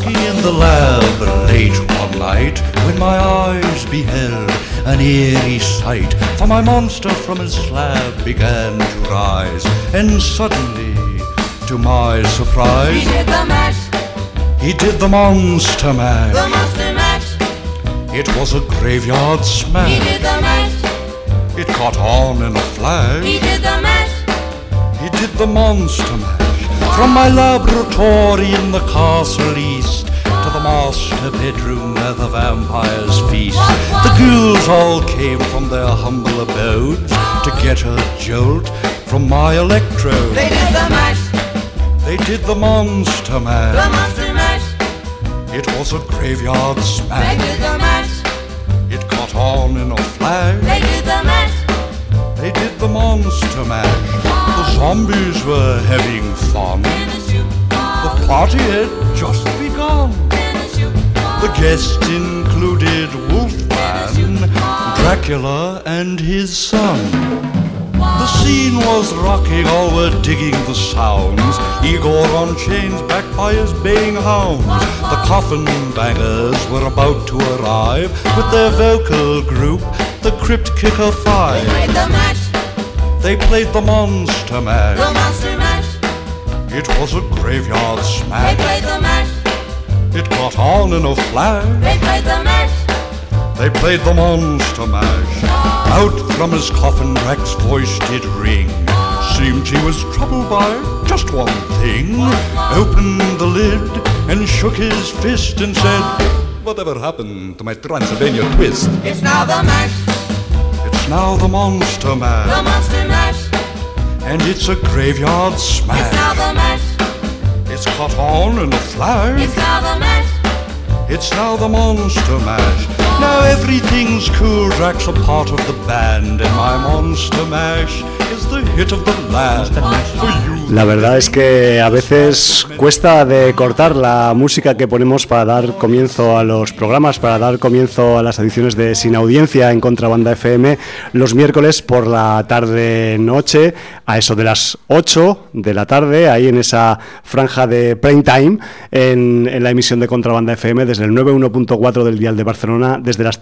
Working in the lab late one night, when my eyes beheld an eerie sight, for my monster from his slab began to rise, and suddenly, to my surprise, he did the mash. He did the monster mash. The monster mash. It was a graveyard smash. He did the mash. It caught on in a flash. He did the mash. He did the monster mash. From my laboratory in the castle east to the master bedroom where the vampires feast, the ghouls all came from their humble abodes to get a jolt from my electrode. They did the mash. They did the monster mash. The monster mash. It was a graveyard They smash. did the mash. It caught on in a flash. They did the mash. They did the monster mash. The zombies were having fun. In a shoe. The party had just begun. In a shoe. The guests included Wolfman, Dracula, and his son. The scene was rocking, all were digging the sounds. Igor on chains, backed by his baying hounds. The coffin bangers were about to arrive with their vocal group, the Crypt Kicker They Five. played the mash. They played the monster The mash. monster mash. It was a graveyard They smash. played the mash. It caught on in a flash. They played the mash. They played the monster mash. Out from his coffin Drac's voice did ring. Seemed he was troubled by just one thing. Opened the lid and shook his fist and said, "Whatever happened to my Transylvania twist?" It's now the mash. It's now the monster mash. The monster mash. And it's a graveyard It's smash. now the mash. It's caught on in a flash. It's now the mash. It's now the monster mash. Now everything's cool, Drac's a part of the band, and my monster mash is the hit of the land. For you. La verdad es que a veces cuesta de cortar la música que ponemos para dar comienzo a los programas, para dar comienzo a las ediciones de Sin Audiencia en Contrabanda FM los miércoles por la tarde-noche, a eso de las 8 de la tarde, ahí en esa franja de prime time, en la emisión de Contrabanda FM desde el 91.4 del dial de Barcelona, desde las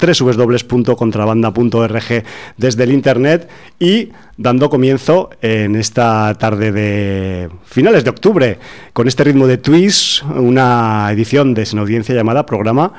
www.contrabanda.org, desde el internet, y dando comienzo en esta tarde de finales de octubre con este ritmo de twist, una edición de Sin Audiencia llamada Programa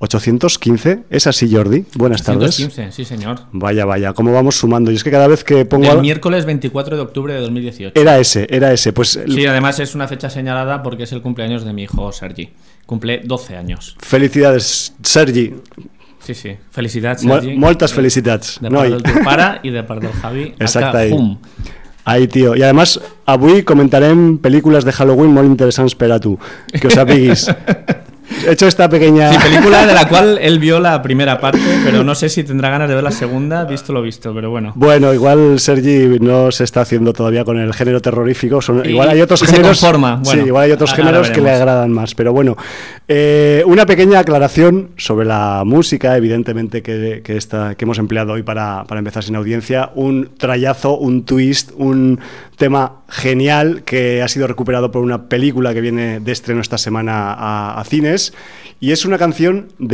815. ¿Es así, Jordi? Buenas tardes. 815, sí señor. Vaya, ¿cómo vamos sumando? Y es que cada vez que pongo... El miércoles 24 de octubre de 2018. Era ese. Pues Sí, además es una fecha señalada porque es el cumpleaños de mi hijo Sergi. Cumple 12 años. Felicidades, Sergi. Sí. Felicitats, Sergi. Moltes felicitats. De part del teu pare i de part del Javi. Exacte. Hum. Ahí, tio. I además, avui comentarem pel·lícules de Halloween molt interessants per a tu, que ho sapiguis. He hecho esta pequeña... Sí, película de la cual él vio la primera parte, pero no sé si tendrá ganas de ver la segunda, visto lo visto, pero bueno. Bueno, igual Sergi no se está haciendo todavía con el género terrorífico. Igual hay otros y géneros... se conforma. Bueno, sí, igual hay otros géneros que le agradan más, pero bueno. Una pequeña aclaración sobre la música, evidentemente, que hemos empleado hoy para empezar Sin Audiencia. Un trayazo, un twist, un tema genial que ha sido recuperado por una película que viene de estreno esta semana a cines, y es una canción de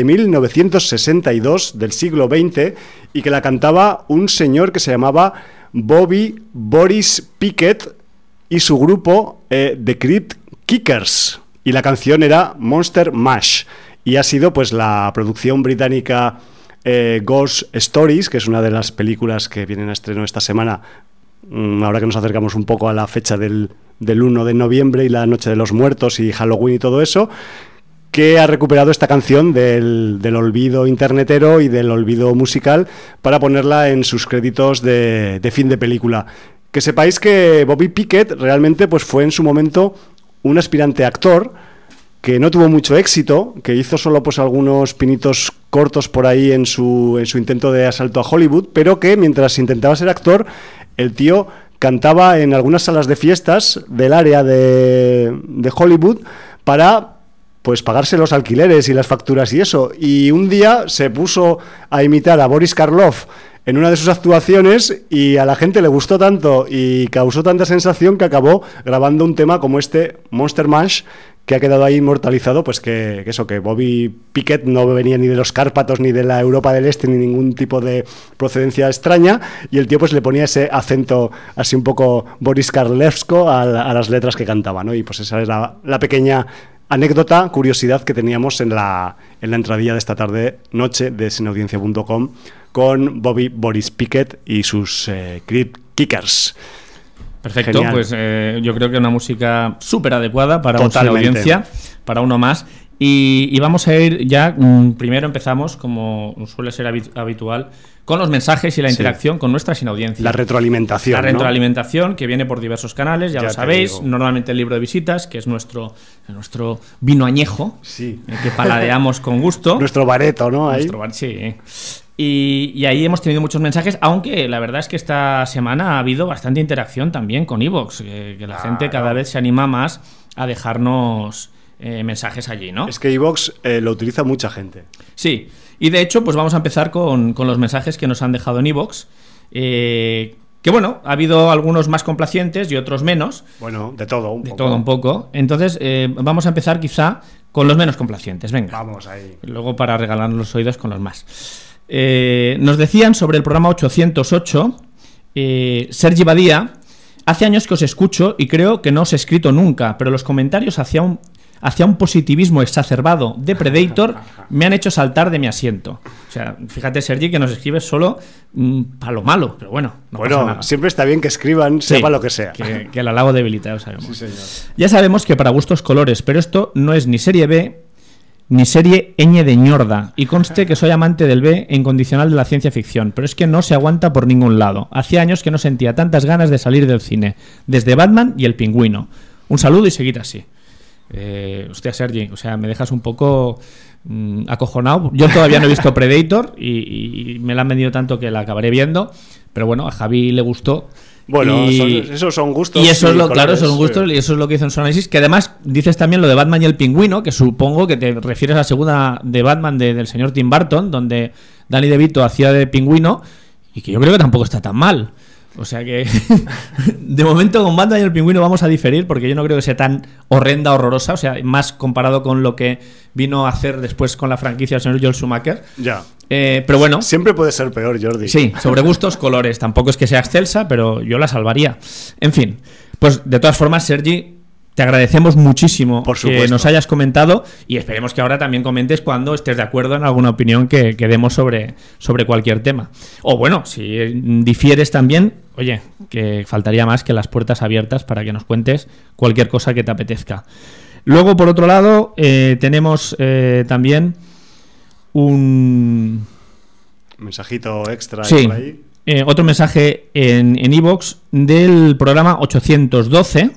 1962 del siglo XX y que la cantaba un señor que se llamaba Bobby Boris Pickett y su grupo The Crypt Kickers, y la canción era Monster Mash, y ha sido pues la producción británica Ghost Stories, que es una de las películas que vienen a estreno esta semana, ahora que nos acercamos un poco a la fecha del 1 de noviembre y la Noche de los Muertos y Halloween y todo eso, que ha recuperado esta canción del olvido internetero y del olvido musical para ponerla en sus créditos de fin de película. Que sepáis que Bobby Pickett realmente pues fue en su momento un aspirante actor que no tuvo mucho éxito, que hizo solo pues algunos pinitos cortos por ahí en su intento de asalto a Hollywood, pero que mientras intentaba ser actor, el tío cantaba en algunas salas de fiestas del área de Hollywood para pues pagarse los alquileres y las facturas y eso. Y un día se puso a imitar a Boris Karloff en una de sus actuaciones y a la gente le gustó tanto y causó tanta sensación que acabó grabando un tema como este Monster Mash, que ha quedado ahí inmortalizado, pues que Bobby Pickett no venía ni de los Cárpatos ni de la Europa del Este ni ningún tipo de procedencia extraña, y el tío pues le ponía ese acento así un poco Boris Karloffsky a las letras que cantaba, ¿no? Y pues esa era la pequeña anécdota, curiosidad que teníamos en la entradilla de esta tarde-noche de sinaudiencia.com con Boris Pickett y sus Crypt Kickers. Perfecto, Genial. pues yo creo que una música súper adecuada para una Totalmente. audiencia, para uno más. Y vamos a ir ya, primero empezamos, como suele ser habitual, con los mensajes y la interacción con nuestra sinaudiencia. La retroalimentación. La ¿no? retroalimentación que viene por diversos canales, ya lo te sabéis. digo. Normalmente el libro de visitas, que es nuestro vino añejo, Sí. que paladeamos con gusto. Nuestro bareto, ¿no? Ahí. Nuestro bar, sí. Y ahí hemos tenido muchos mensajes, aunque la verdad es que esta semana ha habido bastante interacción también con iVoox, que la gente cada vez se anima más a dejarnos mensajes allí, ¿no? Es que iVoox lo utiliza mucha gente. Sí, y de hecho, pues vamos a empezar con los mensajes que nos han dejado en iVoox. Que bueno, ha habido algunos más complacientes y otros menos. Bueno, de todo un poco. De todo un poco. Entonces, vamos a empezar quizá con los menos complacientes. Venga. Vamos ahí. Luego para regalarnos los oídos con los más. Nos decían sobre el programa 808, Sergi Badía: hace años que os escucho y creo que no os he escrito nunca, pero los comentarios hacia un positivismo exacerbado de Predator me han hecho saltar de mi asiento. O sea, fíjate, Sergi, que nos escribes solo para lo malo, pero bueno, no pasa Bueno, nada. siempre está bien que escriban, Sí, sepa lo que sea. Que el halago debilita, ya lo sabemos. Sí, señor. Ya sabemos que para gustos colores, pero esto no es ni serie B ni serie ñ de ñorda. Y conste que soy amante del B e incondicional de la ciencia ficción, pero es que no se aguanta por ningún lado. Hacía años que no sentía tantas ganas de salir del cine, desde Batman y El Pingüino. Un saludo y seguid así. Hostia, Sergi, o sea, me dejas un poco acojonado. Yo todavía no he visto Predator y me la han vendido tanto que la acabaré viendo, pero bueno, a Javi le gustó. Bueno, Y- esos son gustos. Y eso es lo, colores, claro, esos son gustos, sí. y eso es lo que hizo en su análisis. Que además dices también lo de Batman y el Pingüino, que supongo que te refieres a la segunda de Batman del señor Tim Burton, donde Danny DeVito hacía de Pingüino, y que yo creo que tampoco está tan mal. O sea que de momento con Batman y el Pingüino vamos a diferir, porque yo no creo que sea tan horrenda, horrorosa, o sea, más comparado con lo que vino a hacer después con la franquicia el señor Joel Schumacher. Ya. Pero bueno. Siempre puede ser peor, Jordi. Sí, sobre gustos, colores. Tampoco es que sea excelsa, pero yo la salvaría. En fin, pues de todas formas, Sergi, te agradecemos muchísimo Por que supuesto. nos hayas comentado, y esperemos que ahora también comentes cuando estés de acuerdo en alguna opinión que demos sobre cualquier tema. O bueno, si difieres también, oye, que faltaría más que las puertas abiertas para que nos cuentes cualquier cosa que te apetezca. Luego, por otro lado, tenemos también un... Mensajito extra Sí, por ahí. otro mensaje en iVoox del programa 812,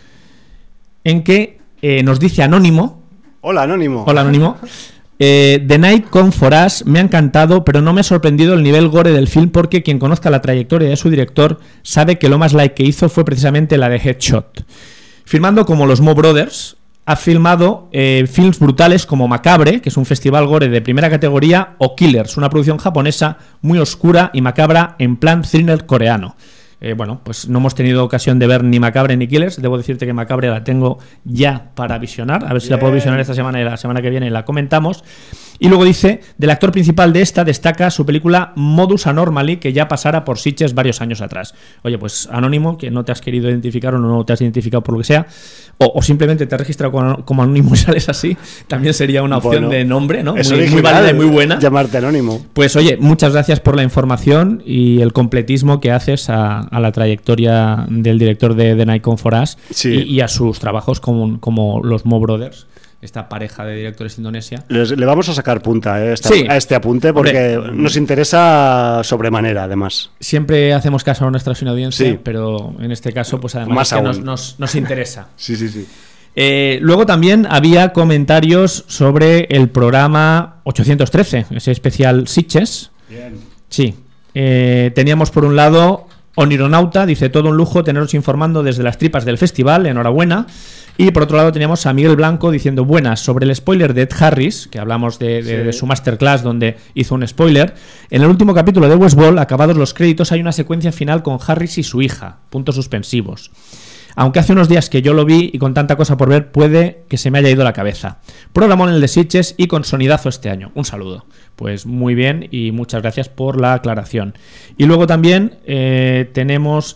en que nos dice Anónimo. Hola, Anónimo. Hola, Anónimo. The Night Come For Us me ha encantado, pero no me ha sorprendido el nivel gore del film, porque quien conozca la trayectoria de su director sabe que lo más like que hizo fue precisamente la de Headshot. Filmando como los Mo Brothers, ha filmado films brutales como Macabre, que es un festival gore de primera categoría, o Killers, una producción japonesa muy oscura y macabra en plan thriller coreano. Bueno, pues no hemos tenido ocasión de ver ni Macabre ni Killers. Debo decirte que Macabre la tengo ya para visionar. A ver si la puedo visionar esta semana y la semana que viene la comentamos. Y luego dice, del actor principal de esta destaca su película Modus Anomaly, que ya pasara por Sitges varios años atrás. Oye, pues Anónimo, que no te has querido identificar o no te has identificado por lo que sea, o simplemente te has registrado como Anónimo y sales así, también sería una opción Bueno, de nombre, ¿no? Es Muy original, válida y muy buena. llamarte Anónimo. Pues oye, muchas gracias por la información y el completismo que haces a la trayectoria del director de The Night Come For Us, Sí. y a sus trabajos como los Mo Brothers, esta pareja de directores indonesia. Le vamos a sacar punta Sí. a este apunte porque Hombre, nos interesa sobremanera, además. Siempre hacemos caso a nuestra audiencia, Sí. pero en este caso, pues además Más es que aún. nos interesa. Sí, sí, sí. Luego también había comentarios sobre el programa 813, ese especial Sitges. Bien. Sí. Teníamos por un lado Onironauta, dice: todo un lujo teneros informando desde las tripas del festival, enhorabuena. Y por otro lado teníamos a Miguel Blanco diciendo: buenas, sobre el spoiler de Ed Harris, que hablamos de su masterclass donde hizo un spoiler. En el último capítulo de Westworld, acabados los créditos, hay una secuencia final con Harris y su hija, puntos suspensivos. Aunque hace unos días que yo lo vi y con tanta cosa por ver puede que se me haya ido la cabeza. Programón el de Sitges y con sonidazo este año. Un saludo. Pues muy bien y muchas gracias por la aclaración. Y luego también tenemos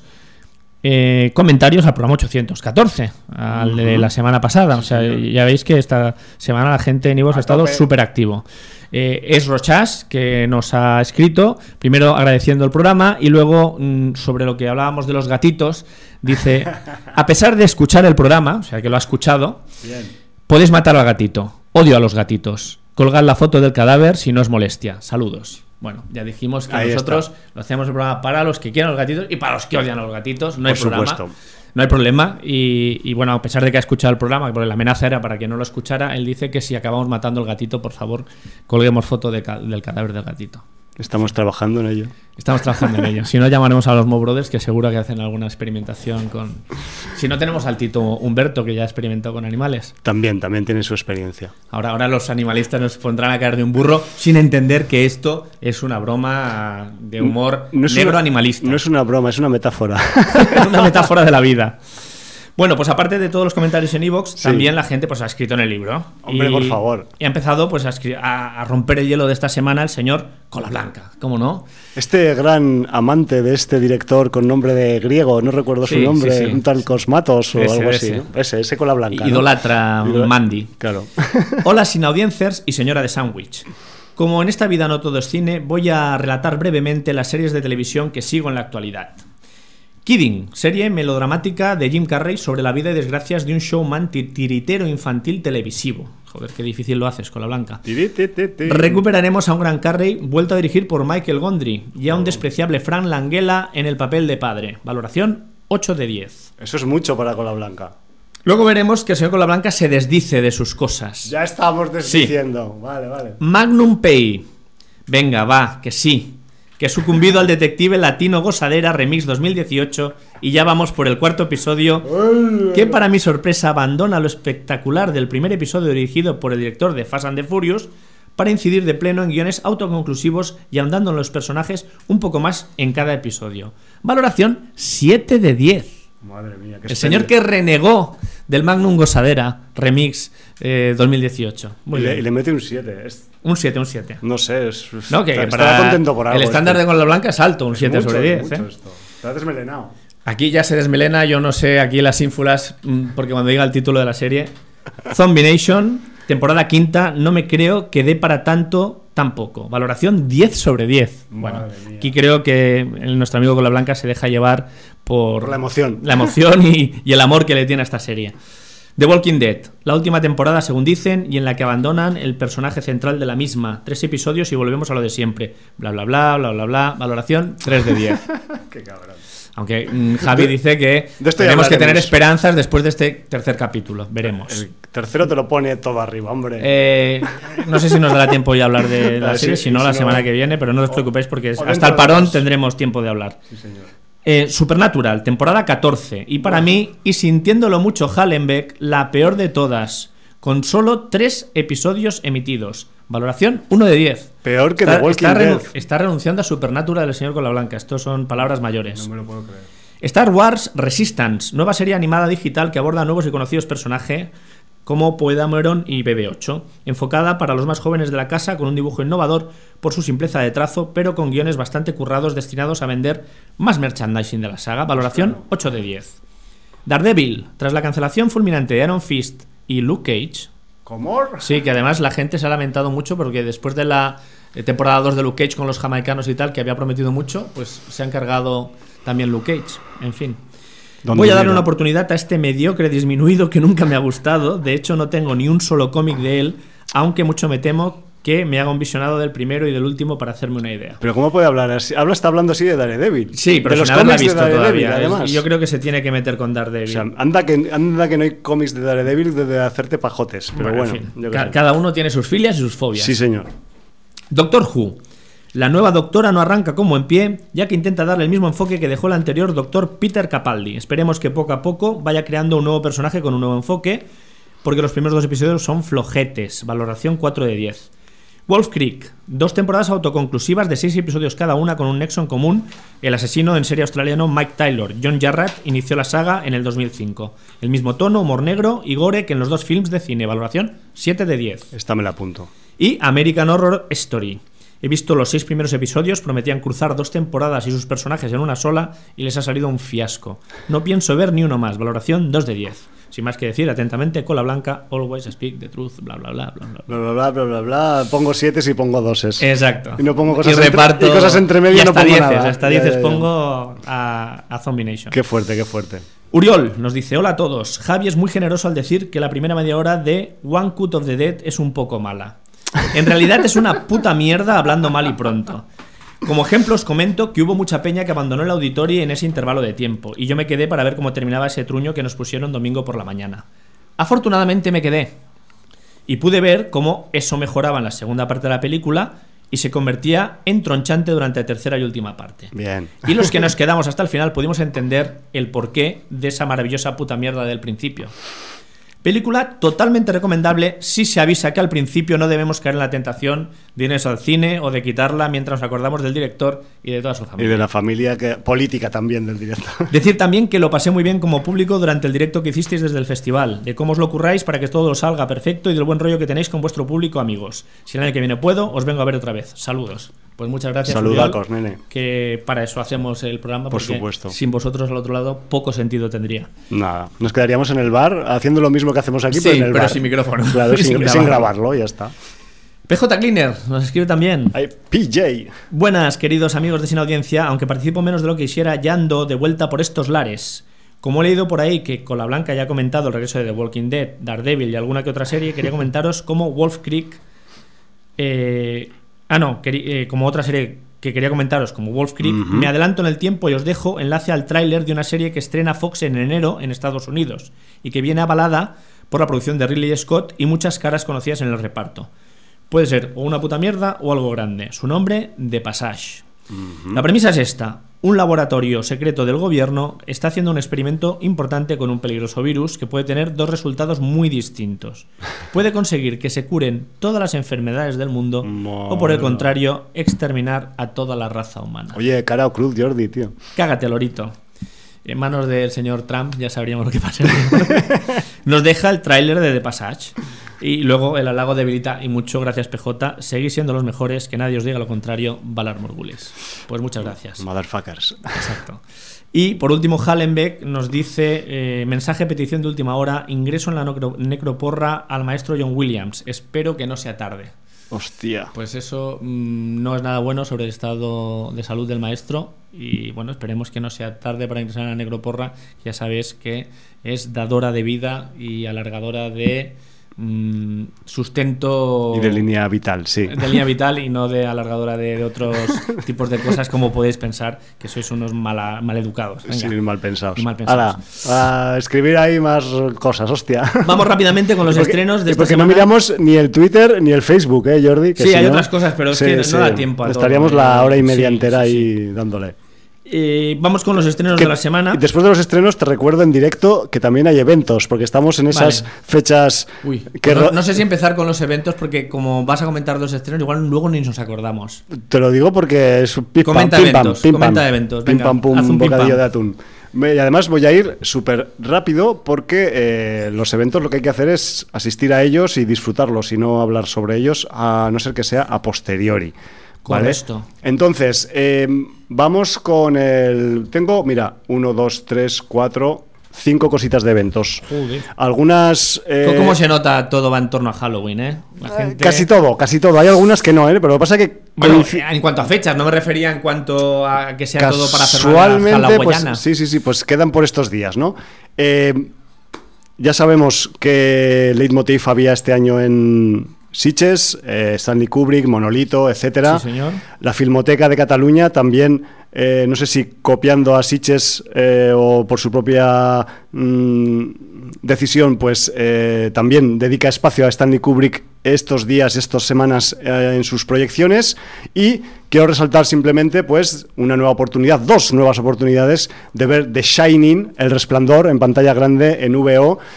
comentarios al programa 814, al de la semana pasada. O sea, ya veis que esta semana la gente en iVoox ha estado súper activo. Es Rochas que nos ha escrito, primero agradeciendo el programa y luego sobre lo que hablábamos de los gatitos, dice, a pesar de escuchar el programa, o sea que lo ha escuchado, bien, podéis matar al gatito, odio a los gatitos, colgad la foto del cadáver si no es molestia, saludos. Bueno, ya dijimos que ahí nosotros lo hacemos el programa para los que quieran los gatitos y para los que odian a los gatitos, no hay programa. No hay problema y bueno, a pesar de que ha escuchado el programa, porque la amenaza era para que no lo escuchara, él dice que si acabamos matando al gatito, por favor, colguemos foto del cadáver del gatito. Estamos trabajando en ello. Estamos trabajando en ello. Si no, llamaremos a los Mo Brothers, que seguro que hacen alguna experimentación con... Si no, tenemos al Tito Humberto, que ya ha experimentado con animales. También tiene su experiencia. Ahora los animalistas nos pondrán a caer de un burro sin entender que esto es una broma de humor negro animalista. No es una broma, es una metáfora. Es una metáfora de la vida. Bueno, pues aparte de todos los comentarios en iVoox, también la gente pues ha escrito en el libro. Hombre, por favor. Y ha empezado pues a romper el hielo de esta semana el señor Colablanca, ¿cómo no? Este gran amante de este director con nombre de griego, no recuerdo su nombre, un tal Cosmatos o algo así, ¿no? Ese Colablanca, ¿no? Idolatra Mandy. Claro. Hola sin audiencers y señora de sándwich. Como en esta vida no todo es cine, voy a relatar brevemente las series de televisión que sigo en la actualidad. Kidding, serie melodramática de Jim Carrey sobre la vida y desgracias de un showman tiritero infantil televisivo. Joder, qué difícil lo haces, Colablanca. Recuperaremos a un gran Carrey vuelto a dirigir por Michael Gondry y a un despreciable Frank Langella en el papel de padre. Valoración 8 de 10. Eso es mucho para Colablanca. Luego veremos que el señor Colablanca se desdice de sus cosas. Ya estamos desdiciendo. Sí. Vale. Magnum Pay. Venga, va, que sí. Que ha sucumbido al detective latino Gozadera Remix 2018 y ya vamos por el cuarto episodio que para mi sorpresa abandona lo espectacular del primer episodio dirigido por el director de Fast and the Furious para incidir de pleno en guiones autoconclusivos y ahondando en los personajes un poco más en cada episodio. Valoración 7 de 10. Madre mía, qué el señor que renegó del Magnum Gozadera Remix 2018. Y le mete un 7. Un 7. No sé, estará contento por algo. El estándar de Colablanca es alto, un 7 sobre 10. Está desmelenado. Aquí ya se desmelena, yo no sé, aquí las ínfulas, porque cuando diga el título de la serie, Zombie Nation, temporada quinta, no me creo que dé para tanto tampoco. Valoración 10 sobre 10. Bueno, aquí creo que nuestro amigo Colablanca se deja llevar por la emoción. La emoción y el amor que le tiene a esta serie. The Walking Dead, la última temporada según dicen y en la que abandonan el personaje central de la misma. 3 episodios y volvemos a lo de siempre. Bla bla bla, bla bla bla. Valoración 3 de 10. Qué cabrón. Aunque Javi dice que tenemos que tener esperanzas después de este tercer capítulo. Veremos. El tercero te lo pone todo arriba, hombre. No sé si nos dará tiempo ya hablar de la serie, si no la semana que viene, pero no os preocupéis porque hasta el parón tendremos tiempo de hablar. Sí, señor. Supernatural, temporada 14. Y para mí, y sintiéndolo mucho Hallenbeck, la peor de todas. Con solo 3 episodios emitidos. Valoración 1 de 10. Peor que The Walking Dead. Está renunciando a Supernatural el señor Colablanca. Estos son palabras mayores. No me lo puedo creer. Star Wars Resistance, nueva serie animada digital que aborda nuevos y conocidos personajes como Poe Dameron y BB-8, enfocada para los más jóvenes de la casa con un dibujo innovador por su simpleza de trazo, pero con guiones bastante currados destinados a vender más merchandising de la saga. Valoración 8 de 10. Daredevil, tras la cancelación fulminante de Iron Fist y Luke Cage. ¿Cómo? Sí, que además la gente se ha lamentado mucho porque después de la temporada 2 de Luke Cage con los jamaicanos y tal, que había prometido mucho, pues se han cargado también Luke Cage. En fin. Voy a darle una oportunidad a este mediocre disminuido que nunca me ha gustado. De hecho, no tengo ni un solo cómic de él, aunque mucho me temo que me haga un visionado del primero y del último para hacerme una idea. ¿Pero cómo puede hablar así? Está hablando así de Daredevil. Sí, pero de los sin haberla cómics visto de Daredevil, todavía. además. Yo creo que se tiene que meter con Daredevil. O sea, anda que no hay cómics de Daredevil de hacerte pajotes. Pero bueno, en fin, cada uno tiene sus filias y sus fobias. Sí, señor. Doctor Who. La nueva doctora no arranca como en pie, ya que intenta darle el mismo enfoque que dejó el anterior doctor Peter Capaldi. Esperemos que poco a poco vaya creando un nuevo personaje con un nuevo enfoque, porque los primeros 2 episodios son flojetes. Valoración 4 de 10. Wolf Creek, 2 temporadas autoconclusivas de 6 episodios cada una con un nexo en común. El asesino en serie australiano Mike Taylor, John Jarratt, inició la saga en el 2005. El mismo tono, humor negro y gore que en los 2 films de cine. Valoración 7 de 10. Esta me la apunto. Y American Horror Story. He visto los 6 primeros episodios, prometían cruzar 2 temporadas y sus personajes en una sola y les ha salido un fiasco. No pienso ver ni uno más. Valoración 2 de 10. Sin más que decir, atentamente, Cola Blanca, always speak the truth, bla bla bla bla bla bla bla bla bla bla. Pongo 7 y pongo 2. Exacto. Y no pongo cosas, y reparto, y cosas entre medio y no pongo nada. Hasta 10 pongo a Zombie Nation. Qué fuerte, qué fuerte. Uriol nos dice: hola a todos. Javi es muy generoso al decir que la primera media hora de One Cut of the Dead es un poco mala. En realidad es una puta mierda, hablando mal y pronto. Como ejemplo os comento que hubo mucha peña que abandonó el auditorio en ese intervalo de tiempo y yo me quedé para ver cómo terminaba ese truño que nos pusieron domingo por la mañana. Afortunadamente me quedé y pude ver cómo eso mejoraba en la segunda parte de la película y se convertía en tronchante durante la tercera y última parte. Bien. Y los que nos quedamos hasta el final pudimos entender el porqué de esa maravillosa puta mierda del principio. Película totalmente recomendable si se avisa que al principio no debemos caer en la tentación de irnos al cine o de quitarla mientras nos acordamos del director y de toda su familia. Y de la familia política también del director. Decir también que lo pasé muy bien como público durante el directo que hicisteis desde el festival, de cómo os lo curráis para que todo salga perfecto y del buen rollo que tenéis con vuestro público, amigos. Si el año que viene puedo, os vengo a ver otra vez. Saludos. Pues muchas gracias. Saludacos, nene. Que para eso hacemos el programa. Por supuesto. Sin vosotros al otro lado, poco sentido tendría. Nada. Nos quedaríamos en el bar haciendo lo mismo que hacemos aquí, sí, pero en el bar. sin micrófono. Claro, sin grabarlo, ya está. PJ Cleaner nos escribe también. Ay, PJ. Buenas, queridos amigos de Sin Audiencia. Aunque participo menos de lo que quisiera, ya ando de vuelta por estos lares. Como he leído por ahí que Cola Blanca ya ha comentado el regreso de The Walking Dead, Daredevil y alguna que otra serie, quería comentaros cómo Wolf Creek... como otra serie que quería comentaros, como Wolf Creek, me adelanto en el tiempo y os dejo enlace al tráiler de una serie que estrena Fox en enero en Estados Unidos y que viene avalada por la producción de Ridley Scott y muchas caras conocidas en el reparto. Puede ser o una puta mierda o algo grande. Su nombre, The Passage. La premisa es esta. Un laboratorio secreto del gobierno está haciendo un experimento importante con un peligroso virus que puede tener 2 resultados muy distintos. Puede conseguir que se curen todas las enfermedades del mundo o, por el contrario, exterminar a toda la raza humana. Oye, cara o cruz, Jordi, tío. Cágate, lorito. En manos del señor Trump ya sabríamos lo que pasa. Nos deja el tráiler de The Passage. Y luego el halago debilita y mucho. Gracias, PJ. Seguís siendo los mejores. Que nadie os diga lo contrario. Valar Morgulis. Pues muchas gracias. Motherfuckers. Exacto. Y por último, Hallenbeck nos dice: mensaje, petición de última hora. Ingreso en la necroporra al maestro John Williams. Espero que no sea tarde. Hostia. Pues eso no es nada bueno sobre el estado de salud del maestro. Y bueno, esperemos que no sea tarde para ingresar en la necroporra. Ya sabéis que es dadora de vida y alargadora de sustento y de línea vital, sí. De línea vital y no de alargadora de otros tipos de cosas, como podéis pensar que sois unos maleducados. Sí, mal pensados. Ahora, a escribir ahí más cosas, hostia. Vamos rápidamente con los estrenos de esta porque semana. No miramos ni el Twitter ni el Facebook, Jordi. Que sí, si hay no, otras cosas, pero es que no da tiempo a estaríamos todo, la hora y media entera ahí dándole. Vamos con los estrenos de la semana. Y después de los estrenos te recuerdo en directo que también hay eventos, porque estamos en esas fechas. Uy, que no sé si empezar con los eventos, porque como vas a comentar 2 estrenos, igual luego ni nos acordamos. Te lo digo porque es un comenta eventos. Pim pam pum, un bocadillo de atún. Y además voy a ir súper rápido porque los eventos lo que hay que hacer es asistir a ellos y disfrutarlos y no hablar sobre ellos, a no ser que sea a posteriori. Correcto. ¿Vale? Entonces, vamos con el... Tengo, mira, 1, 2, 3, 4, 5 cositas de eventos. Joder. Algunas... ¿Cómo se nota? Todo va en torno a Halloween, ¿eh? La gente... Casi todo. Hay algunas que no, pero lo que pasa es que... Bueno, en cuanto a fechas, no me refería en cuanto a que sea todo para casualmente, pues, sí, pues quedan por estos días, ¿no? Ya sabemos que Leitmotiv había este año en... Sitges, Stanley Kubrick, Monolito, etcétera. Sí, señor. La Filmoteca de Cataluña también, no sé si copiando a Sitges o por su propia decisión, pues también dedica espacio a Stanley Kubrick estos días, estas semanas en sus proyecciones. Y quiero resaltar simplemente pues una nueva oportunidad, 2 nuevas oportunidades de ver The Shining, El Resplandor, en pantalla grande en VO.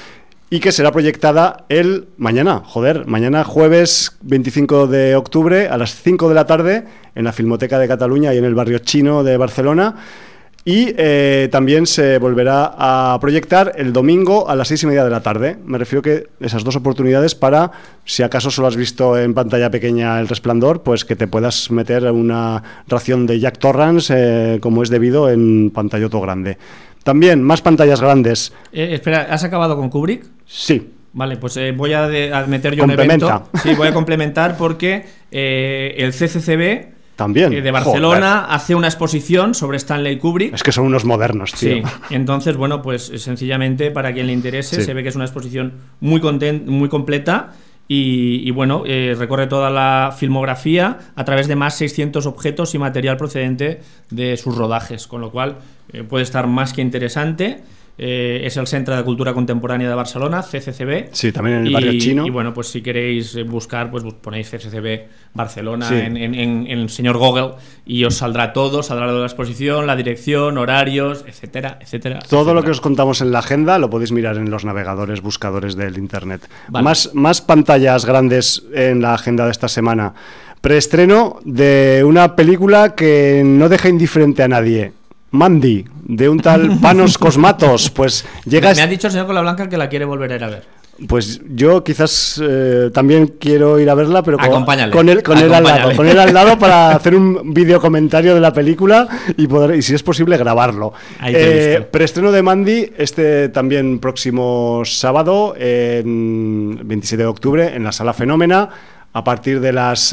y que será proyectada mañana jueves 25 de octubre a las 5 de la tarde en la Filmoteca de Cataluña y en el barrio chino de Barcelona. Y también se volverá a proyectar el domingo a las 6:30 de la tarde. Me refiero que esas dos oportunidades para, si acaso solo has visto en pantalla pequeña El Resplandor, pues que te puedas meter una ración de Jack Torrance, como es debido, en pantalloto grande. También, más pantallas grandes. Espera, ¿has acabado con Kubrick? Sí. Vale, pues voy a meter yo un evento. Sí, voy a complementar porque el CCCB... También. De Barcelona hace una exposición sobre Stanley Kubrick. Es que son unos modernos, tío. Sí, entonces, bueno, pues sencillamente para quien le interese, sí. Se ve que es una exposición muy completa y bueno, recorre toda la filmografía a través de más 600 objetos y material procedente de sus rodajes, con lo cual puede estar más que interesante. Es el Centre de Cultura Contemporánea de Barcelona, CCCB. Sí, también en el barrio chino. Y bueno, pues si queréis buscar, pues ponéis CCCB Barcelona sí. en el señor Google y os saldrá todo, saldrá la exposición, la dirección, horarios, etcétera, etcétera. Todo lo que os contamos en la agenda lo podéis mirar en los navegadores, buscadores del internet. Vale. Más pantallas grandes en la agenda de esta semana. Preestreno de una película que no deja indiferente a nadie. Mandy, de un tal Panos Cosmatos, pues llega... Me ha dicho el señor Colablanca que la quiere volver a ir a ver. Pues yo quizás también quiero ir a verla, pero con él al lado para hacer un video comentario de la película y si es posible grabarlo. Preestreno de Mandy también próximo sábado, 27 de octubre, en la Sala Fenómena, a partir de las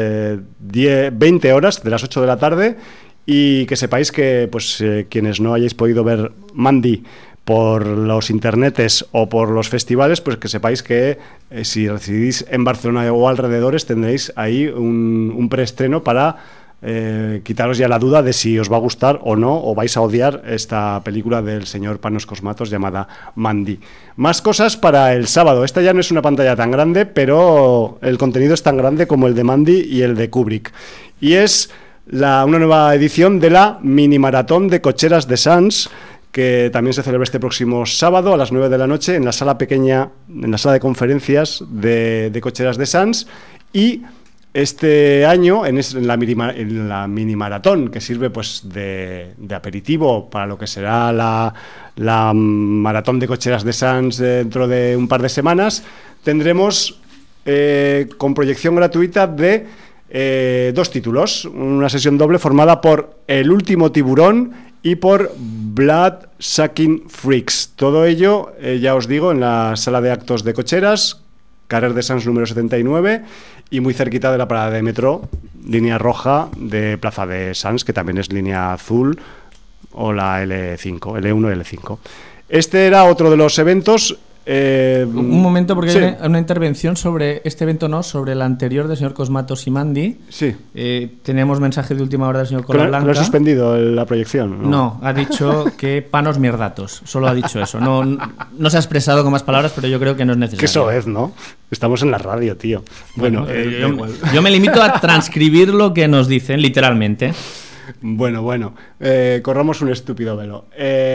20 horas, de las 8 de la tarde. Y que sepáis que pues quienes no hayáis podido ver Mandy por los internetes o por los festivales, pues que sepáis que si residís en Barcelona o alrededores tendréis ahí un preestreno para quitaros ya la duda de si os va a gustar o no, o vais a odiar esta película del señor Panos Cosmatos llamada Mandy. Más cosas para el sábado. Esta ya no es una pantalla tan grande, pero el contenido es tan grande como el de Mandy y el de Kubrick. Y es una nueva edición de la mini maratón de cocheras de Sants, que también se celebra este próximo sábado a las 9 de la noche en la sala pequeña, en la sala de conferencias de cocheras de Sants. Y este año en la mini maratón, que sirve pues de aperitivo para lo que será la maratón de cocheras de Sants dentro de un par de semanas, tendremos con proyección gratuita de dos títulos, una sesión doble formada por El último tiburón y por Blood Sucking Freaks. Todo ello, ya os digo, en la sala de actos de cocheras, Carrer de Sants número 79, y muy cerquita de la parada de metro, línea roja de Plaza de Sants, que también es línea azul, o la L5, L1 y L5. Este era otro de los eventos. Un momento, porque sí. Hay una intervención sobre este evento, no, sobre el anterior del señor Cosmatos y Mandy. Sí. Tenemos mensaje de última hora del señor Colablanca. ¿No ha suspendido la proyección? No, ha dicho que panos mierdatos. Solo ha dicho eso. No se ha expresado con más palabras, pero yo creo que no es necesario. Que eso es, ¿no? Estamos en la radio, tío. Bueno, yo me limito a transcribir lo que nos dicen, literalmente. Bueno. Corramos un estúpido velo.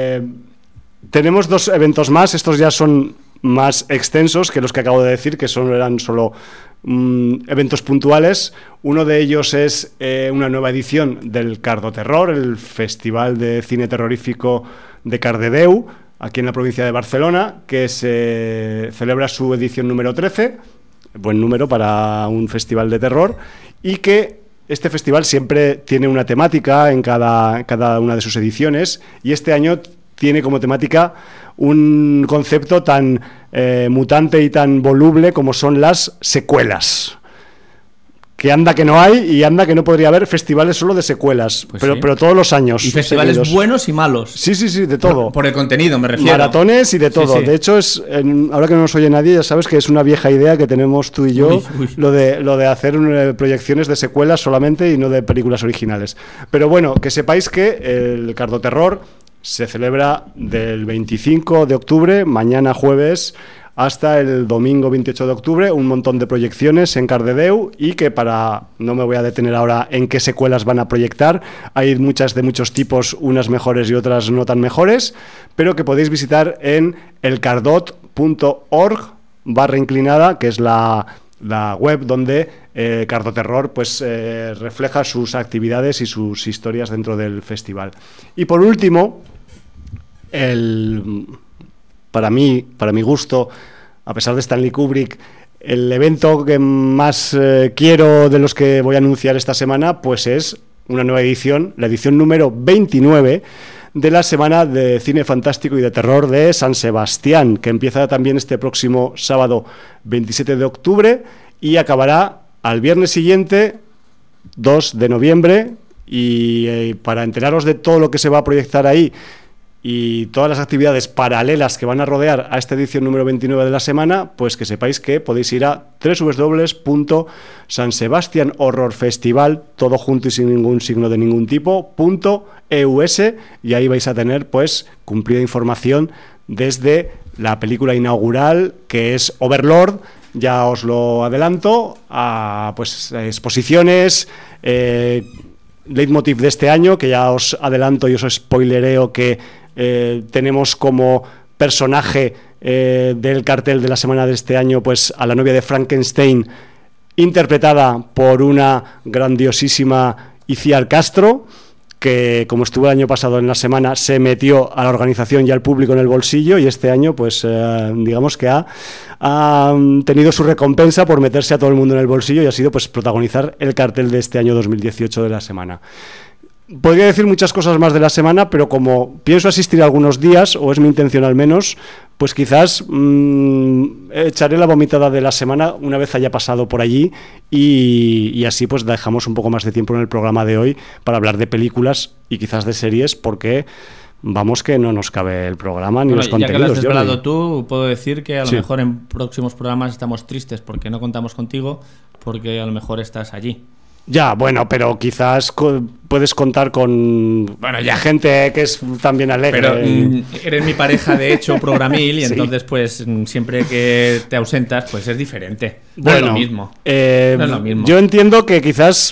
Tenemos dos eventos más. Estos ya son más extensos que los que acabo de decir, que eran solo eventos puntuales. Uno de ellos es una nueva edición del Cardoterror, el Festival de Cine Terrorífico de Cardedeu, aquí en la provincia de Barcelona, que se celebra su edición número 13, buen número para un festival de terror, y que este festival siempre tiene una temática en cada una de sus ediciones, y este año tiene como temática un concepto tan mutante y tan voluble como son las secuelas. Que anda que no hay y anda que no podría haber festivales solo de secuelas, pues pero todos los años. Y festivales seguidos. Buenos y malos. Sí, de todo. Por el contenido me refiero. Maratones y de todo. Sí. De hecho, ahora que no nos oye nadie, ya sabes que es una vieja idea que tenemos tú y yo, lo de hacer proyecciones de secuelas solamente y no de películas originales. Pero bueno, que sepáis que el Cardoterror se celebra del 25 de octubre, mañana jueves, hasta el domingo 28 de octubre, un montón de proyecciones en Cardedeu, y que no me voy a detener ahora en qué secuelas van a proyectar, hay muchas de muchos tipos, unas mejores y otras no tan mejores, pero que podéis visitar en elcardot.com www.cardoterror.org/inclinada, que es la web donde Cardoterror pues refleja sus actividades y sus historias dentro del festival. Y por último, para mi gusto, a pesar de Stanley Kubrick, el evento que más quiero de los que voy a anunciar esta semana, pues es una nueva edición, la edición número 29 de la Semana de Cine Fantástico y de Terror de San Sebastián, que empieza también este próximo sábado 27 de octubre y acabará al viernes siguiente, 2 de noviembre, y para enteraros de todo lo que se va a proyectar ahí y todas las actividades paralelas que van a rodear a esta edición número 29 de la semana, pues que sepáis que podéis ir a www.sansebastianhorrorfestival, todo junto y sin ningún signo de ningún tipo, .eus, y ahí vais a tener pues cumplida información desde la película inaugural, que es Overlord, ya os lo adelanto, a pues exposiciones, leitmotiv de este año, que ya os adelanto y os spoilereo que tenemos como personaje del cartel de la semana de este año pues a la novia de Frankenstein, interpretada por una grandiosísima Iciar Castro, que como estuvo el año pasado en la semana se metió a la organización y al público en el bolsillo, y este año pues digamos que ha tenido su recompensa por meterse a todo el mundo en el bolsillo, y ha sido pues protagonizar el cartel de este año 2018 de la semana. Podría decir muchas cosas más de la semana, pero como pienso asistir algunos días, o es mi intención al menos, pues quizás echaré la vomitada de la semana una vez haya pasado por allí, y así pues dejamos un poco más de tiempo en el programa de hoy para hablar de películas y quizás de series, porque vamos que no nos cabe el programa ni los contenidos. Ya que lo has desvelado tú, puedo decir que a lo mejor en próximos programas estamos tristes porque no contamos contigo, porque a lo mejor estás allí. Ya, bueno, pero quizás puedes contar con gente que es también alegre. Pero eres mi pareja, de hecho, programil, y sí. Entonces, pues, siempre que te ausentas, pues es diferente. No es lo mismo. No es lo mismo. Yo entiendo que quizás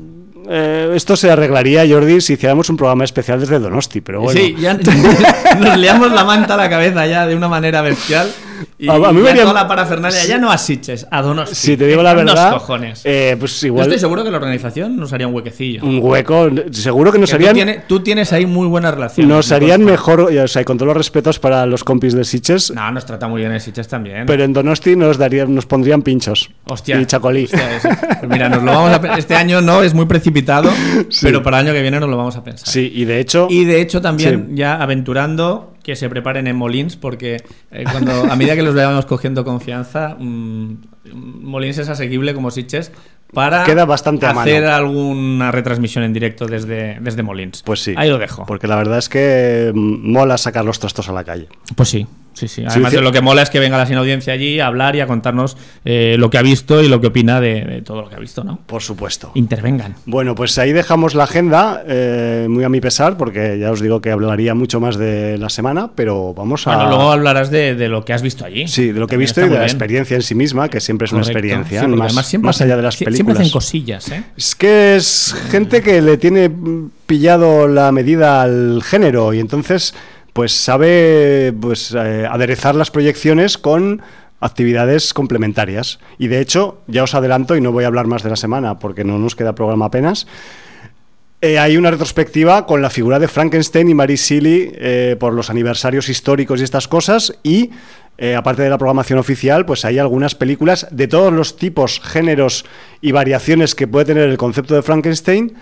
esto se arreglaría, Jordi, si hiciéramos un programa especial desde Donosti, pero bueno. Sí, ya nos liamos la manta a la cabeza ya de una manera bestial. Y a mí me toda la parafernalia, ya no a Sitges, a Donosti. Si te digo la verdad, cojones. Pues igual. Yo estoy seguro que la organización nos haría un huequecillo. Un hueco, seguro que nos harían. Tú tienes ahí muy buena relación. Nos harían mejor, o sea, con todos los respetos para los compis de Sitges. No, nos trata muy bien en Sitges también. Pero en Donosti nos pondrían pinchos. Hostia. Y chacolí. Hostia, pues mira, nos lo vamos a este año no es muy precipitado, sí. Pero para el año que viene nos lo vamos a pensar. Sí, y de hecho también sí. Ya aventurando que se preparen en Molins, porque a medida que los vayamos cogiendo confianza, Molins es asequible como Sitges para queda bastante hacer alguna retransmisión en directo desde Molins. Pues sí. Ahí lo dejo. Porque la verdad es que mola sacar los trastos a la calle. Pues sí. Sí. Además de lo que mola es que venga la sin audiencia allí a hablar y a contarnos lo que ha visto y lo que opina de todo lo que ha visto, ¿no? Por supuesto. Intervengan. Bueno, pues ahí dejamos la agenda, muy a mi pesar, porque ya os digo que hablaría mucho más de la semana, pero vamos a... Bueno, luego hablarás de lo que has visto allí. Sí, de lo que he visto y de la experiencia en sí misma, que siempre es una experiencia, sí, más allá de las películas. Siempre hacen cosillas, ¿eh? Es que es gente que le tiene pillado la medida al género, y entonces pues sabe aderezar las proyecciones con actividades complementarias. Y de hecho, ya os adelanto, y no voy a hablar más de la semana porque no nos queda programa apenas, hay una retrospectiva con la figura de Frankenstein y Mary Shelley por los aniversarios históricos y estas cosas, y aparte de la programación oficial, pues hay algunas películas de todos los tipos, géneros y variaciones que puede tener el concepto de Frankenstein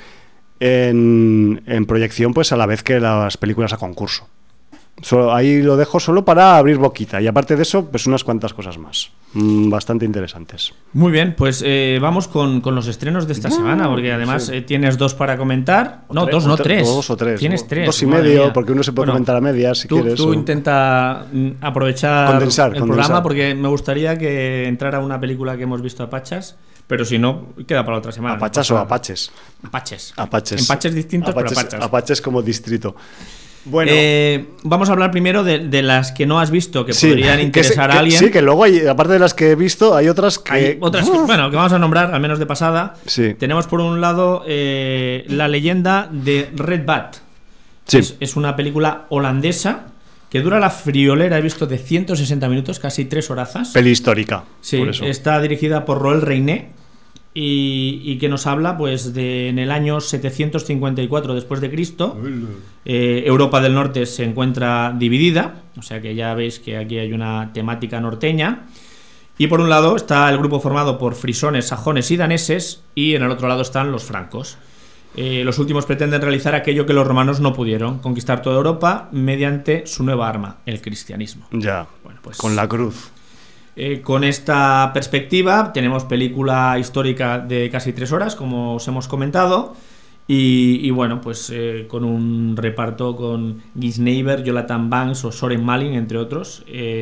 en proyección, pues a la vez que las películas a concurso. Ahí lo dejo solo para abrir boquita, y aparte de eso, pues unas cuantas cosas más bastante interesantes. Muy bien, pues vamos con los estrenos de esta semana, porque además tienes dos para comentar. Tres. Dos o tres. Tienes tres. 2 y medio, porque uno se puede comentar a medias si quieres. Tú intenta aprovechar condensar. Programa, porque me gustaría que entrara una película que hemos visto a Pachas, pero si no, queda para otra semana. ¿Apachas o apaches? Apaches. Apaches distintos, pero apachas. Apaches como distrito. Bueno, vamos a hablar primero de las que no has visto, que podrían interesar a alguien. Sí, que luego hay, aparte de las que he visto, hay otras que... que vamos a nombrar, al menos de pasada. Sí. Tenemos por un lado La leyenda de Red Bat. Sí. Es una película holandesa que dura la friolera, he visto, de 160 minutos, casi 3 horazas. Peli histórica. Sí, por eso. está dirigida por Roel Reiné y que nos habla pues de en el año 754 después de Cristo. Europa del Norte se encuentra dividida, o sea que ya veis que aquí hay una temática norteña. Y por un lado está el grupo formado por frisones, sajones y daneses, y en el otro lado están los francos. Los últimos pretenden realizar aquello que los romanos no pudieron, conquistar toda Europa mediante su nueva arma, el cristianismo. Ya, Bueno, pues, con la cruz. con esta perspectiva tenemos película histórica de casi 3 horas, como os hemos comentado, y bueno, pues con un reparto con Guy Neighbor, Jonathan Banks o Soren Malin, entre otros,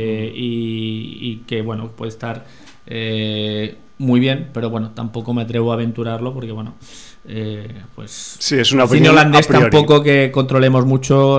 y que bueno, puede estar muy bien, pero bueno, tampoco me atrevo a aventurarlo porque bueno, pues Sí, es una el cine opinión holandés a priori. tampoco que controlemos mucho.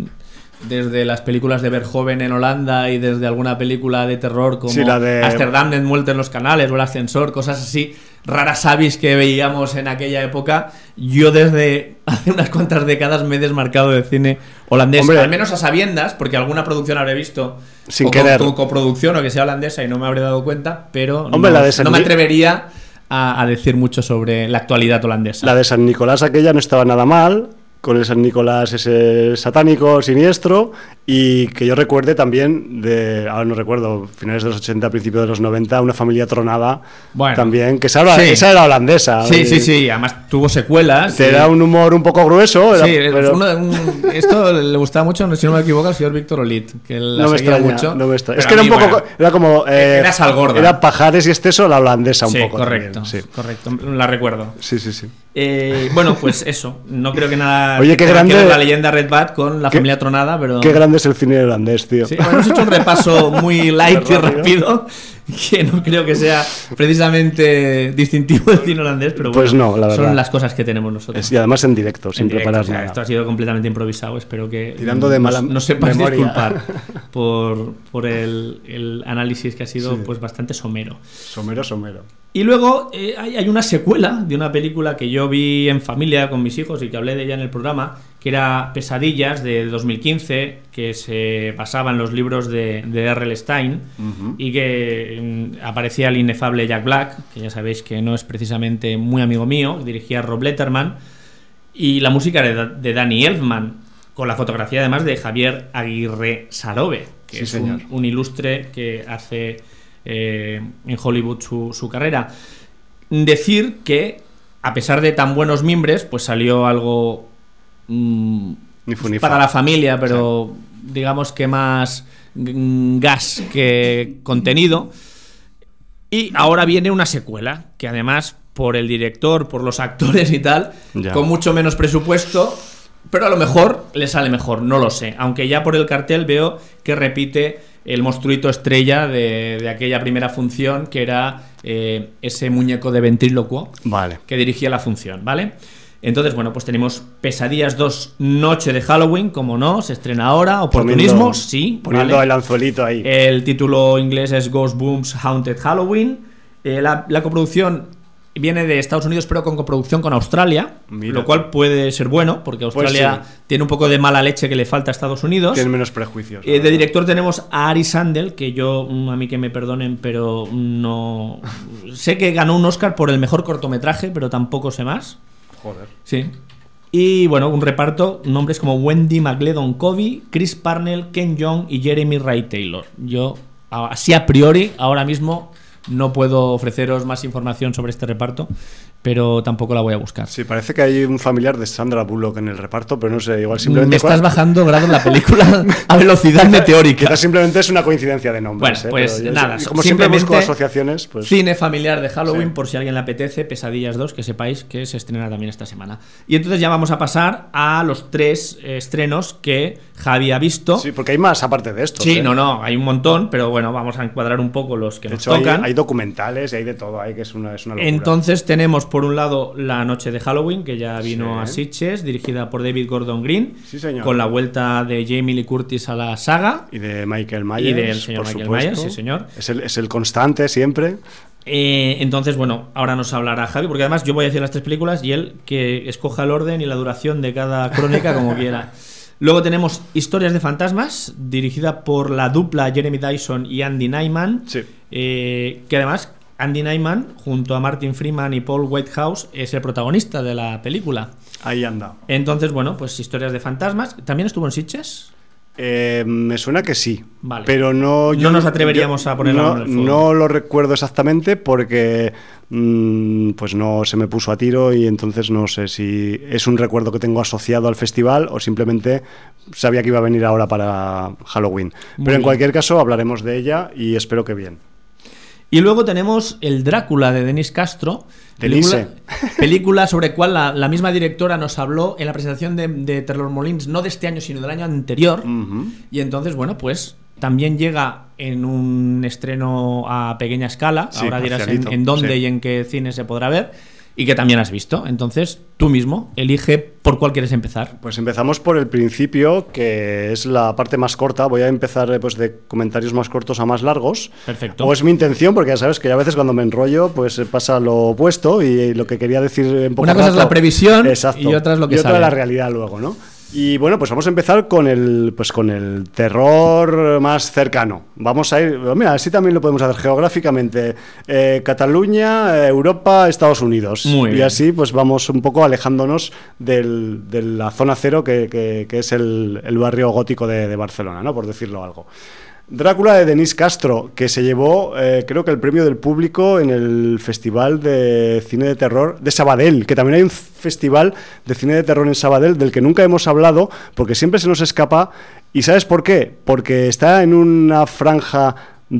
Desde las películas de Verhoeven en Holanda y desde alguna película de terror como Sí, la de- Amsterdam en Muerte en los Canales o El Ascensor, cosas así raras avis que veíamos en aquella época. Yo desde hace unas cuantas décadas me he desmarcado del cine holandés, Hombre, al menos a sabiendas, porque alguna producción habré visto Sin o querer. coproducción o que sea holandesa y no me habré dado cuenta, pero Hombre, no, la de San no me Ni- atrevería a decir mucho sobre la actualidad holandesa. La de San Nicolás aquella no estaba nada mal, con el San Nicolás ese satánico, siniestro, y que yo recuerde también, ahora no recuerdo, finales de los 80, principios de los 90, Una familia tronada, Bueno, también, que sí. esa era holandesa. Sí, además tuvo secuelas. Te y- da un humor un poco grueso. Sí, pero esto le gustaba mucho, si no me equivoco, al señor Víctor Olit, que la no me seguía extraña, mucho. no me extraña. Pero Es que a era mí, un poco, bueno, era como... era Salgorda. Era Pajares y Esteso, la holandesa un sí, poco correcto, también, sí. correcto, la recuerdo. Sí, sí, sí. Bueno, pues eso, no creo que nada Oye, qué tenga que grande- ver la leyenda Red Bat con la qué- familia tronada, pero... Qué grande es el cine holandés, tío. Sí, bueno, hemos hecho un repaso muy light y Rápido. rápido, que no creo que sea precisamente distintivo del cine holandés, pero bueno, Pues no, la verdad. son las cosas que tenemos nosotros. Y además en directo, sin En directo, preparar o sea, nada. esto ha sido completamente improvisado. Espero que Tirando de mala no sepáis memoria. disculpar por el análisis que ha sido Sí. pues bastante somero. Somero. Y luego hay una secuela de una película que yo vi en familia con mis hijos y que hablé de ella en el programa, que era Pesadillas, de 2015, que se basaba en los libros de R.L. Stein, y que aparecía el inefable Jack Black, que ya sabéis que no es precisamente muy amigo mío, dirigía Rob Letterman, y la música era de Danny Elfman, con la fotografía además de Javier Aguirre Sarobe, que Sí, es señor. un ilustre que hace en Hollywood su carrera. Decir que, a pesar de tan buenos mimbres, pues salió algo Ni fu ni fa. para la familia, pero digamos que más gas que contenido. Y ahora viene una secuela, que además, por el director, por los actores y tal, Ya. con mucho menos presupuesto, pero a lo mejor le sale mejor, no lo sé. Aunque ya por el cartel veo que repite el monstruito estrella de aquella primera función, que era ese muñeco de ventrílocuo Vale. que dirigía la función, ¿vale? Entonces, bueno, pues tenemos Pesadillas 2, Noche de Halloween, como no, se estrena ahora, oportunismo, sí, Poniendo ¿vale? el anzuelito ahí. El título inglés es Ghost Boom's Haunted Halloween. La coproducción viene de Estados Unidos, pero con coproducción con Australia, Mira. lo cual puede ser bueno, porque Australia sí. tiene un poco de mala leche que le falta a Estados Unidos. Tienen menos prejuicios. la De verdad. director tenemos a Ari Sandel, que yo, a mí que me perdonen, pero no... Sé que ganó un Oscar por el mejor cortometraje, pero tampoco sé más. Joder. Sí. Y bueno, un reparto, nombres como Wendy McLeodon Covey, Chris Parnell, Ken Jeong y Jeremy Ray Taylor. Yo, así a priori, ahora mismo no puedo ofreceros más información sobre este reparto, pero tampoco la voy a buscar. Sí, parece que hay un familiar de Sandra Bullock en el reparto, pero no sé, igual simplemente... Me estás bajando grados la película a velocidad meteórica. Quizás simplemente es una coincidencia de nombres. Bueno, pues Pero yo- nada, y como siempre busco simplemente asociaciones, pues... Cine familiar de Halloween, Sí. por si a alguien le apetece, Pesadillas 2, que sepáis que se estrena también esta semana. Y entonces ya vamos a pasar a los 3 estrenos que Javi ha visto. Sí, porque hay más aparte de esto. Sí, no, hay un montón, pero bueno, vamos a encuadrar un poco los que De nos hecho, tocan. hay documentales y hay de todo, hay que es una locura. Entonces tenemos por un lado La Noche de Halloween, que ya vino Sí. a Sitges, dirigida por David Gordon Green, Sí, señor. con la vuelta de Jamie Lee Curtis a la saga. Y de Michael Myers, Y del señor por Michael supuesto. Myers, sí, señor. Es el constante siempre. Entonces, bueno, ahora nos hablará Javi, porque además yo voy a decir las 3 películas y él que escoja el orden y la duración de cada crónica como quiera. Luego tenemos Historias de fantasmas, dirigida por la dupla Jeremy Dyson y Andy Nyman, Sí. que además Andy Nyman, junto a Martin Freeman y Paul Whitehouse, es el protagonista de la película. Ahí anda. Entonces, bueno, pues Historias de fantasmas. ¿También estuvo en Sitges? Me suena que sí, Vale. pero no... No nos atreveríamos a ponerlo en el fuego. No lo recuerdo exactamente porque pues no se me puso a tiro y entonces no sé si es un recuerdo que tengo asociado al festival o simplemente sabía que iba a venir ahora para Halloween. Muy Pero en bien. cualquier caso hablaremos de ella y espero que bien. Y luego tenemos El Drácula de Denis Castro, Denise. película sobre cual la misma directora nos habló en la presentación de Terror Molins, no de este año, sino del año anterior. Ujú. Y entonces, bueno, pues también llega en un estreno a pequeña escala. Sí, Ahora dirás parcialito, en dónde sí. y en qué cine se podrá ver. Y que también has visto. Entonces, tú mismo elige por cuál quieres empezar. Pues empezamos por el principio, que es la parte más corta. Voy a empezar pues de comentarios más cortos a más largos. Perfecto. O es mi intención, porque ya sabes que a veces cuando me enrollo, pues pasa lo opuesto y lo que quería decir en poco Una cosa es rato- la previsión Exacto. y otra es lo que y otra sale. la realidad luego, ¿no? Y bueno, pues vamos a empezar con el terror más cercano. Vamos a ir, mira, así también lo podemos hacer geográficamente. Cataluña, Europa, Estados Unidos. Muy y bien. así pues vamos un poco alejándonos de la zona cero que es el barrio gótico de Barcelona, ¿no? Por decirlo algo. Drácula de Denis Castro, que se llevó, creo que el premio del público en el Festival de Cine de Terror de Sabadell, que también hay un festival de cine de terror en Sabadell del que nunca hemos hablado porque siempre se nos escapa. ¿Y sabes por qué? Porque está en una franja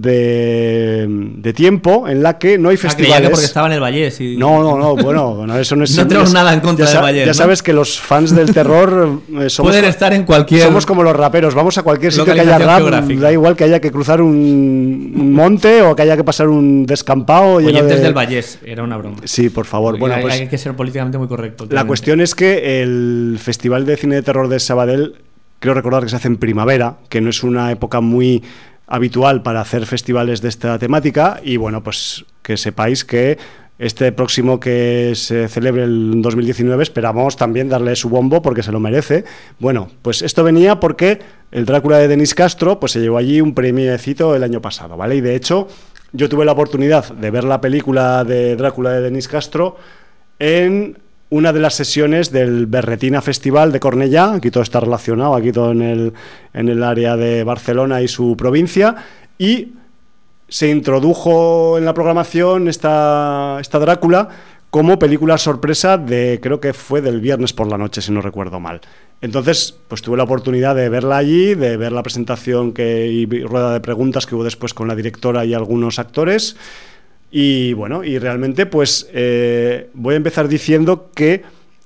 de tiempo en la que no hay Creía festivales. que porque estaba en el Vallés. Y... No, bueno, eso no es... No tenemos nada en contra ya del Vallés, Ya ¿no? sabes que los fans del terror somos... Pueden estar en cualquier... Somos como los raperos, vamos a cualquier sitio que haya localización rap, geográfica. da igual que haya que cruzar un monte o que haya que pasar un descampado lleno Oyentes de... del Vallés, era una broma. Sí, por favor. Bueno, hay, pues hay que ser políticamente muy correcto. la últimamente. cuestión es que el Festival de Cine de Terror de Sabadell, creo recordar que se hace en primavera, que no es una época muy habitual para hacer festivales de esta temática, y bueno, pues que sepáis que este próximo que se celebre el 2019 esperamos también darle su bombo porque se lo merece. Bueno, pues esto venía porque el Drácula de Denis Castro pues se llevó allí un premiecito el año pasado, ¿vale? Y de hecho yo tuve la oportunidad de ver la película de Drácula de Denis Castro en una de las sesiones del Berretina Festival de Cornellá. Aquí todo está relacionado, aquí todo en el área de Barcelona y su provincia, y se introdujo en la programación esta Drácula como película sorpresa creo que fue del viernes por la noche, si no recuerdo mal. Entonces, pues tuve la oportunidad de verla allí, de ver la presentación y rueda de preguntas que hubo después con la directora y algunos actores. Y bueno, y realmente pues voy a empezar diciendo que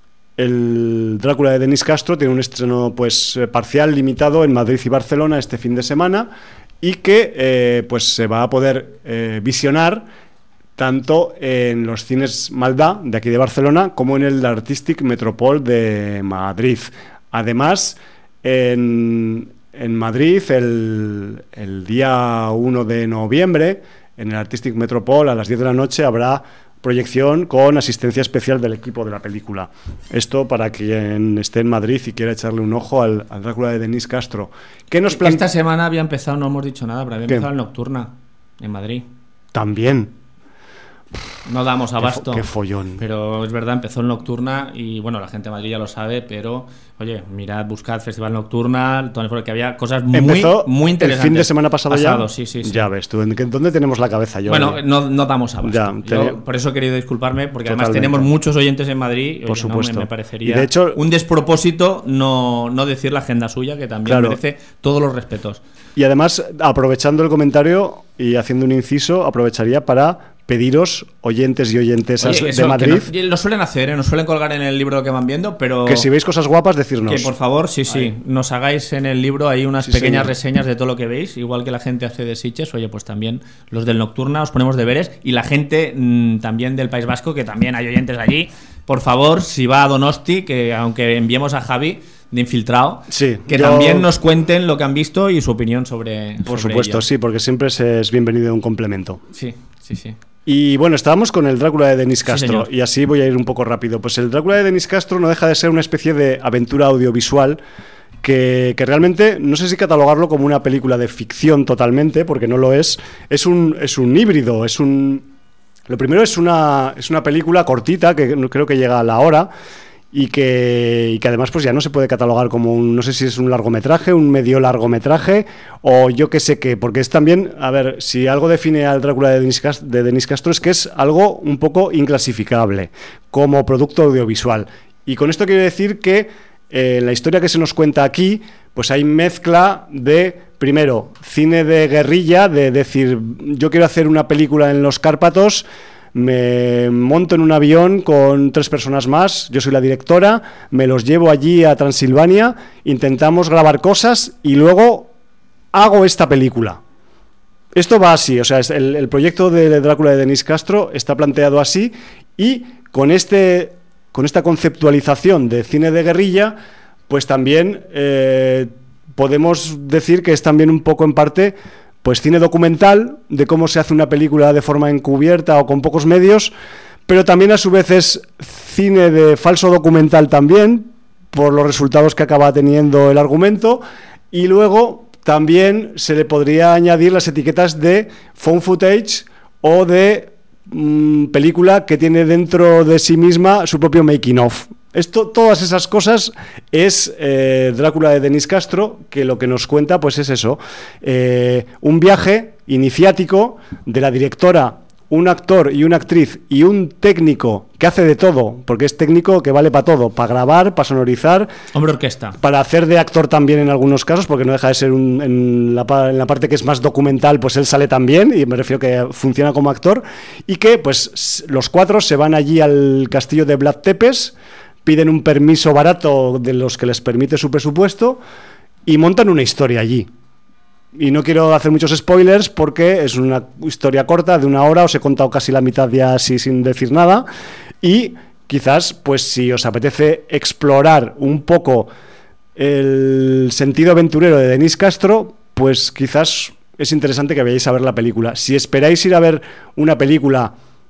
el Drácula de Denis Castro tiene un estreno pues parcial, limitado en Madrid y Barcelona este fin de semana, y que pues se va a poder visionar tanto en los cines Maldá de aquí de Barcelona como en el Artistic Metropol de Madrid. Además, en Madrid el día 1 de noviembre en el Artistic Metropol a las 10 de la noche habrá proyección con asistencia especial del equipo de la película. Esto para quien esté en Madrid y quiera echarle un ojo al Drácula de Denis Castro. ¿Qué nos Esta semana había empezado, no hemos dicho nada, pero había ¿Qué? empezado el Nocturna en Madrid. También. No damos abasto. Qué follón. Pero es verdad, empezó el Nocturna y bueno, la gente de Madrid ya lo sabe, pero oye, mirad, buscad Festival Nocturna, que había cosas Empezó muy interesantes. el fin de semana pasado ya. Sí. Ya ves tú, ¿dónde tenemos la cabeza yo? Bueno, no damos abasto. Ya, Yo por eso he querido disculparme, porque además Totalmente. tenemos muchos oyentes en Madrid. Y, Por supuesto. Me parecería Y de hecho, un despropósito no decir la agenda suya, que también Claro. merece todos los respetos. Y además, aprovechando el comentario y haciendo un inciso, aprovecharía para pediros, oyentes y oyentesas Oye, de eso, Madrid, que lo suelen hacer, nos suelen colgar en el libro que van viendo, pero que si veis cosas guapas, decirnos. que por favor, sí, nos hagáis en el libro ahí unas Sí, pequeñas señor. reseñas de todo lo que veis, igual que la gente hace de Sitges. Oye, pues también los del Nocturna os ponemos deberes, y la gente también del País Vasco, que también hay oyentes allí. Por favor, si va a Donosti, que aunque enviemos a Javi de infiltrado, Sí, que yo- también nos cuenten lo que han visto y su opinión sobre Por sobre supuesto, ello. sí, porque siempre es bienvenido un complemento. Sí. Y bueno, estábamos con el Drácula de Denis Castro, señor. y así voy a ir un poco rápido. Pues el Drácula de Denis Castro no deja de ser una especie de aventura audiovisual que realmente, no sé si catalogarlo como una película de ficción totalmente, porque no lo es un híbrido, lo primero es una película cortita, que creo que llega a la hora, y que además pues ya no se puede catalogar como no sé si es un largometraje, un medio largometraje, o yo qué sé qué, porque es también, a ver, si algo define al Drácula de Denis Castro es que es algo un poco inclasificable como producto audiovisual. Y con esto quiero decir que la historia que se nos cuenta aquí, pues hay mezcla de, primero, cine de guerrilla, de decir, yo quiero hacer una película en los Cárpatos, me monto en un avión con 3 personas más, yo soy la directora, me los llevo allí a Transilvania, intentamos grabar cosas y luego hago esta película. Esto va así, o sea, el proyecto de Drácula de Denis Castro está planteado así, y con esta conceptualización de cine de guerrilla, pues también podemos decir que es también un poco en parte pues cine documental, de cómo se hace una película de forma encubierta o con pocos medios, pero también a su vez es cine de falso documental también, por los resultados que acaba teniendo el argumento, y luego también se le podría añadir las etiquetas de found footage o de película que tiene dentro de sí misma su propio making of. Todas esas cosas es Drácula de Denis Castro, que lo que nos cuenta pues es eso, un viaje iniciático de la directora, un actor y una actriz y un técnico que hace de todo, porque es técnico que vale para todo, para grabar, para sonorizar, hombre orquesta, para hacer de actor también en algunos casos, porque no deja de ser en la parte que es más documental, pues él sale también, y me refiero que funciona como actor, y que pues los 4 se van allí al castillo de Vlad Tepes, piden un permiso barato de los que les permite su presupuesto y montan una historia allí. Y no quiero hacer muchos spoilers porque es una historia corta de 1 hora, os he contado casi la mitad ya así sin decir nada, y quizás pues si os apetece explorar un poco el sentido aventurero de Denis Castro, pues quizás es interesante que vayáis a ver la película. Si esperáis ir a ver una película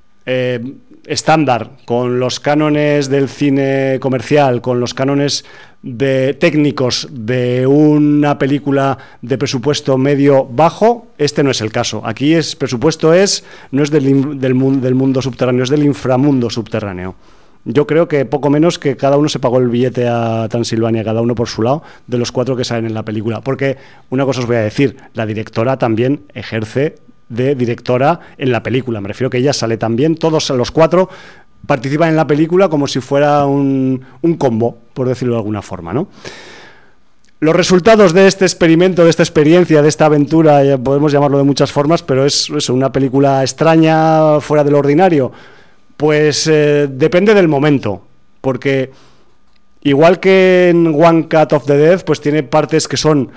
estándar, con los cánones del cine comercial, con los cánones técnicos de una película de presupuesto medio bajo, este no es el caso. Aquí presupuesto no es del mundo subterráneo, es del inframundo subterráneo. Yo creo que poco menos que cada uno se pagó el billete a Transilvania, cada uno por su lado, de los 4 que salen en la película. Porque una cosa os voy a decir, la directora también ejerce de directora en la película. Me refiero que ella sale también, todos los 4 participan en la película como si fuera un combo, por decirlo de alguna forma, ¿no? Los resultados de este experimento, de esta experiencia, de esta aventura, podemos llamarlo de muchas formas, pero es eso, una película extraña, fuera de lo ordinario. Pues depende del momento, porque igual que en One Cut of the Dead, pues tiene partes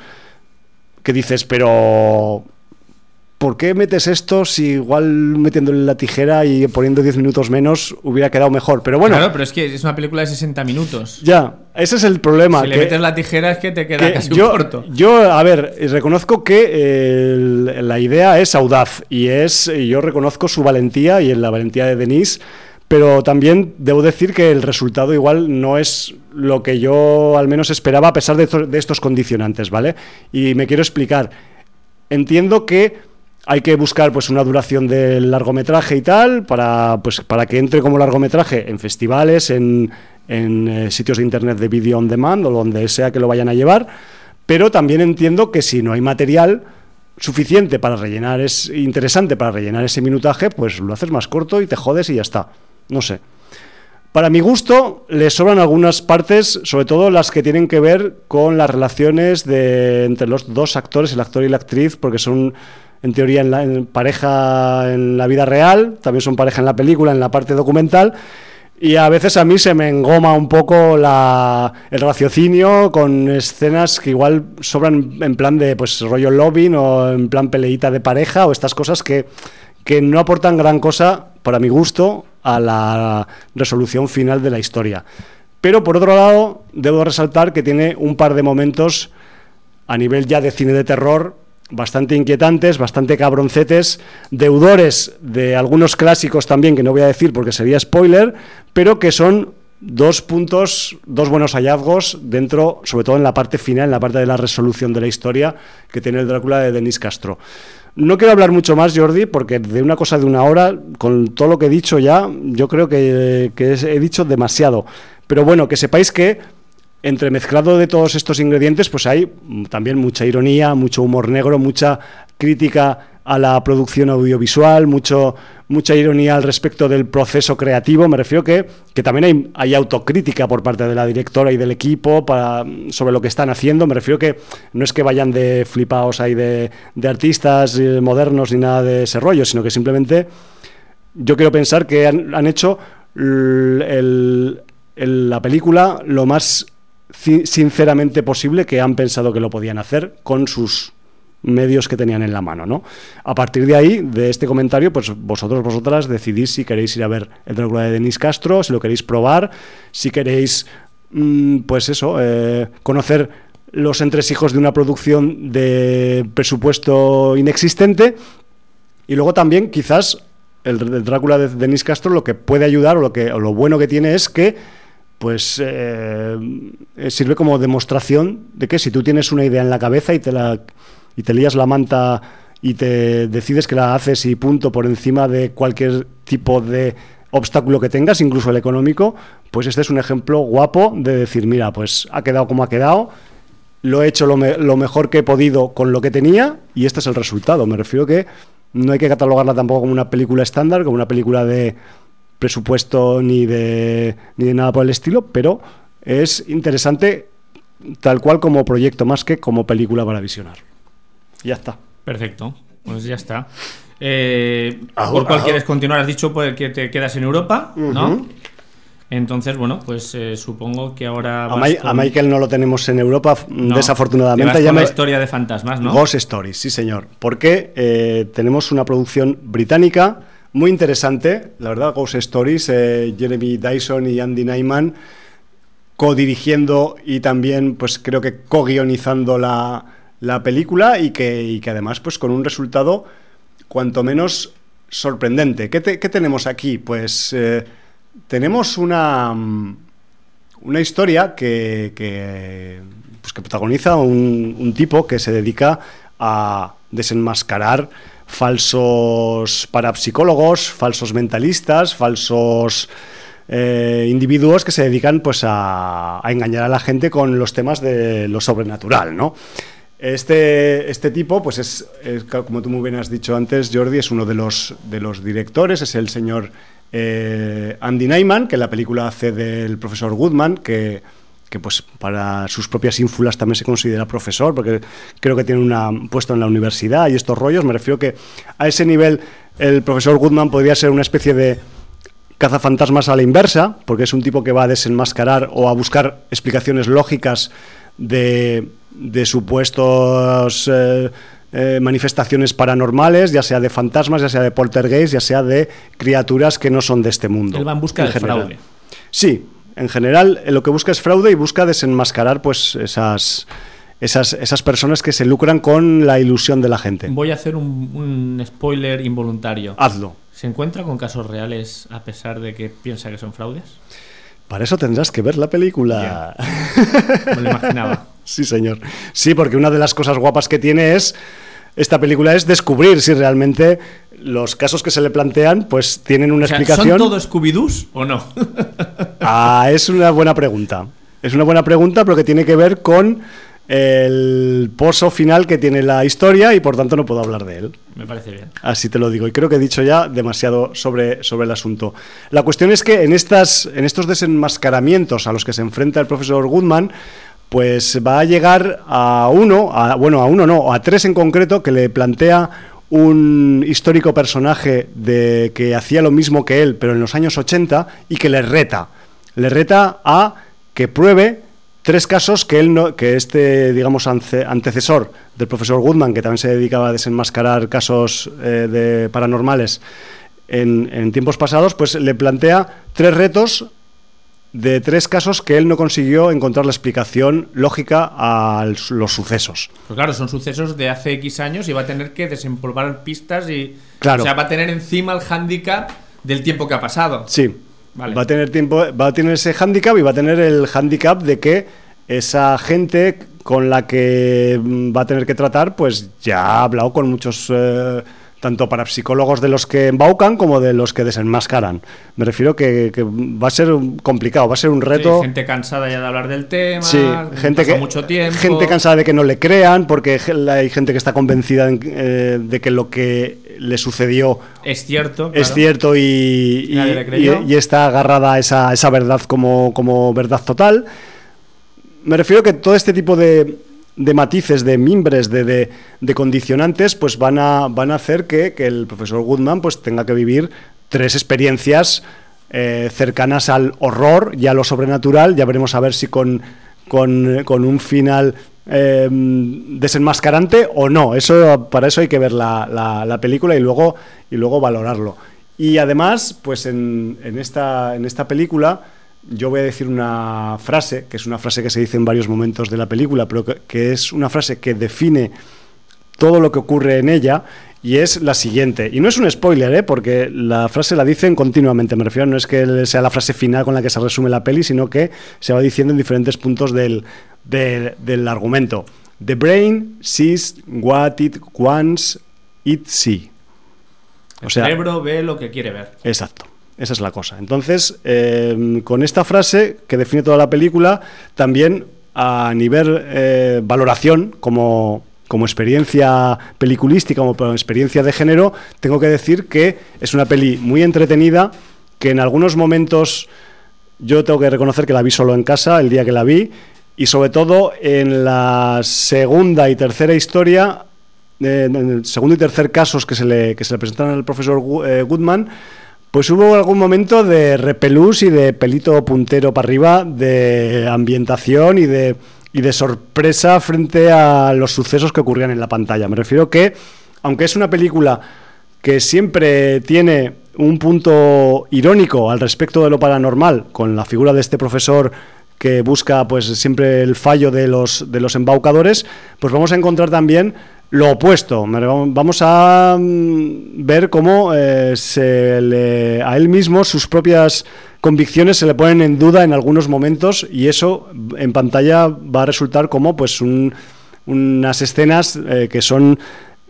que dices, pero ¿por qué metes esto si igual metiéndole la tijera y poniendo 10 minutos menos hubiera quedado mejor? Pero bueno. Claro, pero es que es una película de 60 minutos. Ya, ese es el problema. Si le metes la tijera es que te queda casi un corto. Yo, a ver, reconozco que la idea es audaz y yo reconozco su valentía y la valentía de Denis, pero también debo decir que el resultado igual no es lo que yo al menos esperaba a pesar de estos condicionantes, ¿vale? Y me quiero explicar. Entiendo que hay que buscar pues una duración del largometraje y tal para que entre como largometraje en festivales, en sitios de internet de video on demand o donde sea que lo vayan a llevar, pero también entiendo que si no hay material suficiente para rellenar, es interesante para rellenar ese minutaje, pues lo haces más corto y te jodes y ya está. No sé. Para mi gusto le sobran algunas partes, sobre todo las que tienen que ver con las relaciones entre los 2 actores, el actor y la actriz, porque son en teoría en pareja en la vida real, también son pareja en la película, en la parte documental, y a veces a mí se me engoma un poco el raciocinio con escenas que igual sobran en plan de pues rollo loving o en plan peleita de pareja o estas cosas que no aportan gran cosa, para mi gusto, a la resolución final de la historia. Pero por otro lado, debo resaltar que tiene un par de momentos a nivel ya de cine de terror bastante inquietantes, bastante cabroncetes, deudores de algunos clásicos también, que no voy a decir porque sería spoiler, pero que son dos buenos hallazgos dentro, sobre todo en la parte final, en la parte de la resolución de la historia que tiene el Drácula de Denis Castro. No quiero hablar mucho más, Jordi, porque de una cosa de una hora, con todo lo que he dicho ya, yo creo que he dicho demasiado. Pero bueno, que sepáis que entremezclado de todos estos ingredientes, pues hay también mucha ironía, mucho humor negro, mucha crítica a la producción audiovisual, mucha ironía al respecto del proceso creativo. Me refiero que también hay autocrítica por parte de la directora y del equipo sobre lo que están haciendo. Me refiero que no es que vayan de flipaos ahí de artistas modernos ni nada de ese rollo, sino que simplemente yo quiero pensar que han hecho la película lo más sinceramente posible que han pensado que lo podían hacer con sus medios que tenían en la mano, ¿no? A partir de ahí, de este comentario, pues vosotras decidís si queréis ir a ver el Drácula de Denis Castro, si lo queréis probar, si queréis, pues eso, conocer los entresijos de una producción de presupuesto inexistente. Y luego también, quizás, el Drácula de Denis Castro lo que puede ayudar o lo bueno que tiene es que pues sirve como demostración de que si tú tienes una idea en la cabeza y te lías la manta y te decides que la haces y punto, por encima de cualquier tipo de obstáculo que tengas, incluso el económico, pues este es un ejemplo guapo de decir, mira, pues ha quedado como ha quedado, lo he hecho lo mejor que he podido con lo que tenía y este es el resultado. Me refiero que no hay que catalogarla tampoco como una película estándar, como una película de presupuesto ni de nada por el estilo, pero es interesante tal cual como proyecto más que como película para visionar. Ya está. Perfecto, pues ya está. ¿Por cuál quieres continuar? Has dicho pues, que te quedas en Europa, ¿no? Entonces, bueno, pues supongo que ahora a Michael no lo tenemos en Europa, no, desafortunadamente. Ya la historia de fantasmas, ¿no? Ghost Stories, sí señor. Porque tenemos una producción británica muy interesante, la verdad. Ghost Stories, Jeremy Dyson y Andy Nyman co-dirigiendo y también, pues creo que co-guionizando la película y que además, pues con un resultado cuanto menos sorprendente. ¿Qué tenemos aquí? Pues tenemos una historia que protagoniza un tipo que se dedica a desenmascarar falsos parapsicólogos, falsos mentalistas, falsos individuos que se dedican pues a engañar a la gente con los temas de lo sobrenatural, ¿no? Este tipo, pues es como tú muy bien has dicho antes, Jordi, es uno de los directores, es el señor Andy Nyman, que en la película hace del profesor Goodman, que pues para sus propias ínfulas también se considera profesor, porque creo que tiene un puesto en la universidad y estos rollos. Me refiero que a ese nivel el profesor Goodman podría ser una especie de cazafantasmas a la inversa, porque es un tipo que va a desenmascarar o a buscar explicaciones lógicas de supuestos manifestaciones paranormales, ya sea de fantasmas, ya sea de poltergeist, ya sea de criaturas que no son de este mundo. Él va en busca del fraude. Sí, en general lo que busca es fraude y busca desenmascarar pues esas personas que se lucran con la ilusión de la gente. Voy a hacer un spoiler involuntario. Hazlo. ¿Se encuentra con casos reales a pesar de que piensa que son fraudes? Para eso tendrás que ver la película. Me lo imaginaba. Sí, señor. Sí, porque una de las cosas guapas que tiene esta película es descubrir si realmente los casos que se le plantean pues tienen una explicación. ¿Son todos Scooby-Doos o no? Es una buena pregunta. Es una buena pregunta, pero que tiene que ver con el pozo final que tiene la historia y por tanto no puedo hablar de él. Me parece bien. Así te lo digo, y creo que he dicho ya demasiado sobre el asunto. La cuestión es que en estos desenmascaramientos a los que se enfrenta el profesor Goodman, pues va a llegar a tres en concreto, que le plantea un histórico personaje que hacía lo mismo que él, pero en los años 80, y que le reta a que pruebe tres casos que este, digamos, antecesor del profesor Goodman, que también se dedicaba a desenmascarar casos de paranormales en tiempos pasados, pues le plantea tres retos de tres casos que él no consiguió encontrar la explicación lógica a los sucesos. Pues claro, son sucesos de hace X años y va a tener que desempolvar pistas y... Claro. O sea, va a tener encima el hándicap del tiempo que ha pasado. Sí. Vale. Va a tener tiempo, va a tener ese hándicap y va a tener el hándicap de que esa gente con la que va a tener que tratar, pues ya ha hablado con muchos, tanto parapsicólogos de los que embaucan como de los que desenmascaran. Me refiero que va a ser complicado, va a ser un reto. Sí, gente cansada ya de hablar del tema, Sí, gente pasa que mucho tiempo. gente cansada de que no le crean, porque hay gente que está convencida de que lo que le sucedió es cierto, es cierto y Nadie le creyó. está agarrada a esa verdad como verdad total. Me refiero que todo este tipo de matices, de mimbres, de condicionantes, pues van a hacer que el profesor Goodman pues tenga que vivir 3 experiencias cercanas al horror y a lo sobrenatural. Ya veremos a ver si con un final desenmascarante o no. Para eso hay que ver la película y luego valorarlo. Y además, pues en esta película yo voy a decir una frase, que es una frase que se dice en varios momentos de la película, pero que es una frase que define todo lo que ocurre en ella, y es la siguiente. Y no es un spoiler, porque la frase la dicen continuamente. Me refiero, no es que sea la frase final con la que se resume la peli, sino que se va diciendo en diferentes puntos del argumento. The brain sees what it wants it see. El cerebro ve lo que quiere ver. Exacto. Esa es la cosa. Entonces, con esta frase que define toda la película, también a nivel valoración, como experiencia peliculística, como experiencia de género, tengo que decir que es una peli muy entretenida, que en algunos momentos yo tengo que reconocer que la vi solo en casa el día que la vi, y sobre todo en la segunda y tercera historia, en el segundo y tercer casos que se le presentan al profesor Goodman, pues hubo algún momento de repelús y de pelito puntero para arriba, de ambientación y de sorpresa frente a los sucesos que ocurrían en la pantalla. Me refiero que, aunque es una película que siempre tiene un punto irónico al respecto de lo paranormal, con la figura de este profesor que busca pues siempre el fallo de los embaucadores, pues vamos a encontrar también lo opuesto. Vamos a ver cómo a él mismo sus propias convicciones se le ponen en duda en algunos momentos, y eso en pantalla va a resultar como pues unas escenas que son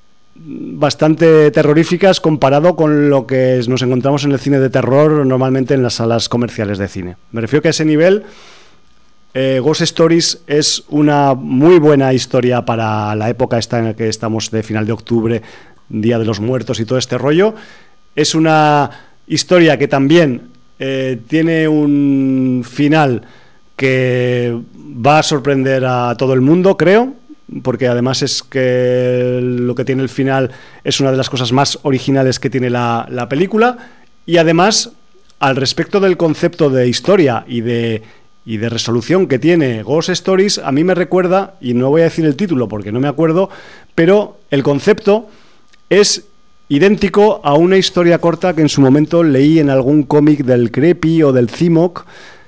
bastante terroríficas comparado con lo que nos encontramos en el cine de terror normalmente en las salas comerciales de cine. Me refiero que a ese nivel Ghost Stories es una muy buena historia para la época esta en la que estamos, de final de octubre, Día de los Muertos y todo este rollo. Es una historia que también tiene un final que va a sorprender a todo el mundo, creo, porque además es que lo que tiene el final es una de las cosas más originales que tiene la película, y además, al respecto del concepto de historia y de resolución que tiene Ghost Stories, a mí me recuerda, y no voy a decir el título porque no me acuerdo, pero el concepto es idéntico a una historia corta que en su momento leí en algún cómic del Creepy o del Cimoc,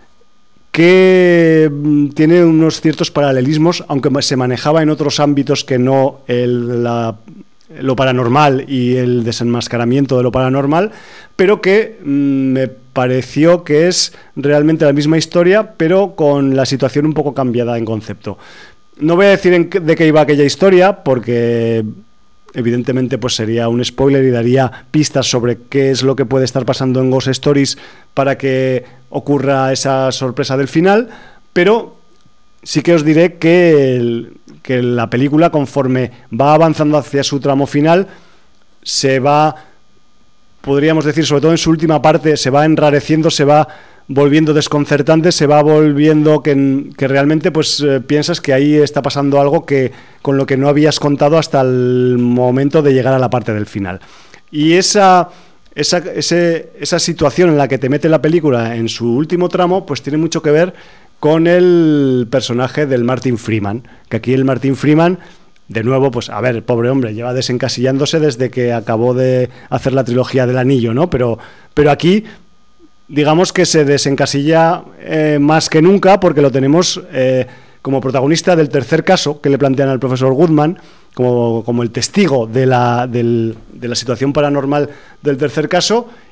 que tiene unos ciertos paralelismos, aunque se manejaba en otros ámbitos que no lo paranormal y el desenmascaramiento de lo paranormal, pero que me pareció que es realmente la misma historia, pero con la situación un poco cambiada en concepto. No voy a decir de qué iba aquella historia, porque evidentemente pues sería un spoiler y daría pistas sobre qué es lo que puede estar pasando en Ghost Stories para que ocurra esa sorpresa del final, pero sí que os diré que la película, conforme va avanzando hacia su tramo final, se va, podríamos decir, sobre todo en su última parte, se va enrareciendo, se va volviendo desconcertante, se va volviendo que realmente pues piensas que ahí está pasando algo que con lo que no habías contado hasta el momento de llegar a la parte del final. Y esa situación en la que te mete la película en su último tramo, pues tiene mucho que ver con el personaje del Martin Freeman, que aquí el Martin Freeman, de nuevo, pues a ver, pobre hombre, lleva desencasillándose desde que acabó de hacer la trilogía del Anillo, ¿no? Pero aquí, digamos que se desencasilla más que nunca, porque lo tenemos como protagonista del tercer caso que le plantean al profesor Goodman, como el testigo de la situación paranormal del tercer caso,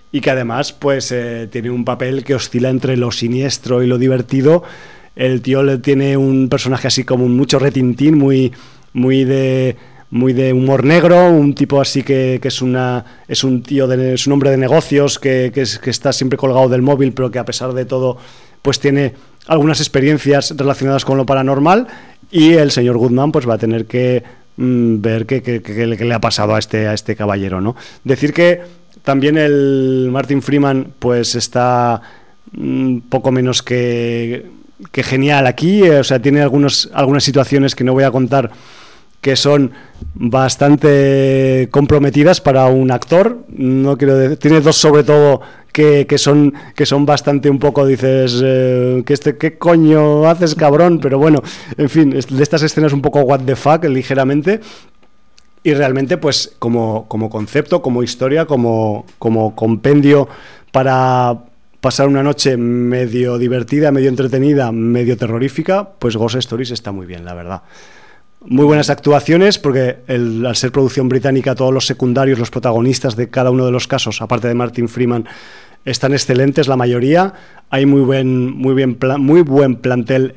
y que además pues tiene un papel que oscila entre lo siniestro y lo divertido. El tío tiene un personaje así como mucho retintín, muy de humor negro, un tipo así que es un hombre de negocios que está siempre colgado del móvil, pero que a pesar de todo pues tiene algunas experiencias relacionadas con lo paranormal, y el señor Goodman pues va a tener que ver qué le ha pasado a este caballero, ¿no? Decir que también el Martin Freeman pues está poco menos que genial aquí, o sea, tiene algunas situaciones que no voy a contar que son bastante comprometidas para un actor. No quiero decir, tiene dos sobre todo que son bastante un poco, dices, ¿qué coño haces, cabrón? Pero bueno, en fin, de estas escenas un poco what the fuck, ligeramente. Y realmente, pues, como concepto, como historia, como compendio para pasar una noche medio divertida, medio entretenida, medio terrorífica, pues Ghost Stories está muy bien, la verdad. Muy buenas actuaciones, porque al ser producción británica, todos los secundarios, los protagonistas de cada uno de los casos, aparte de Martin Freeman, están excelentes, la mayoría. Hay muy buen plantel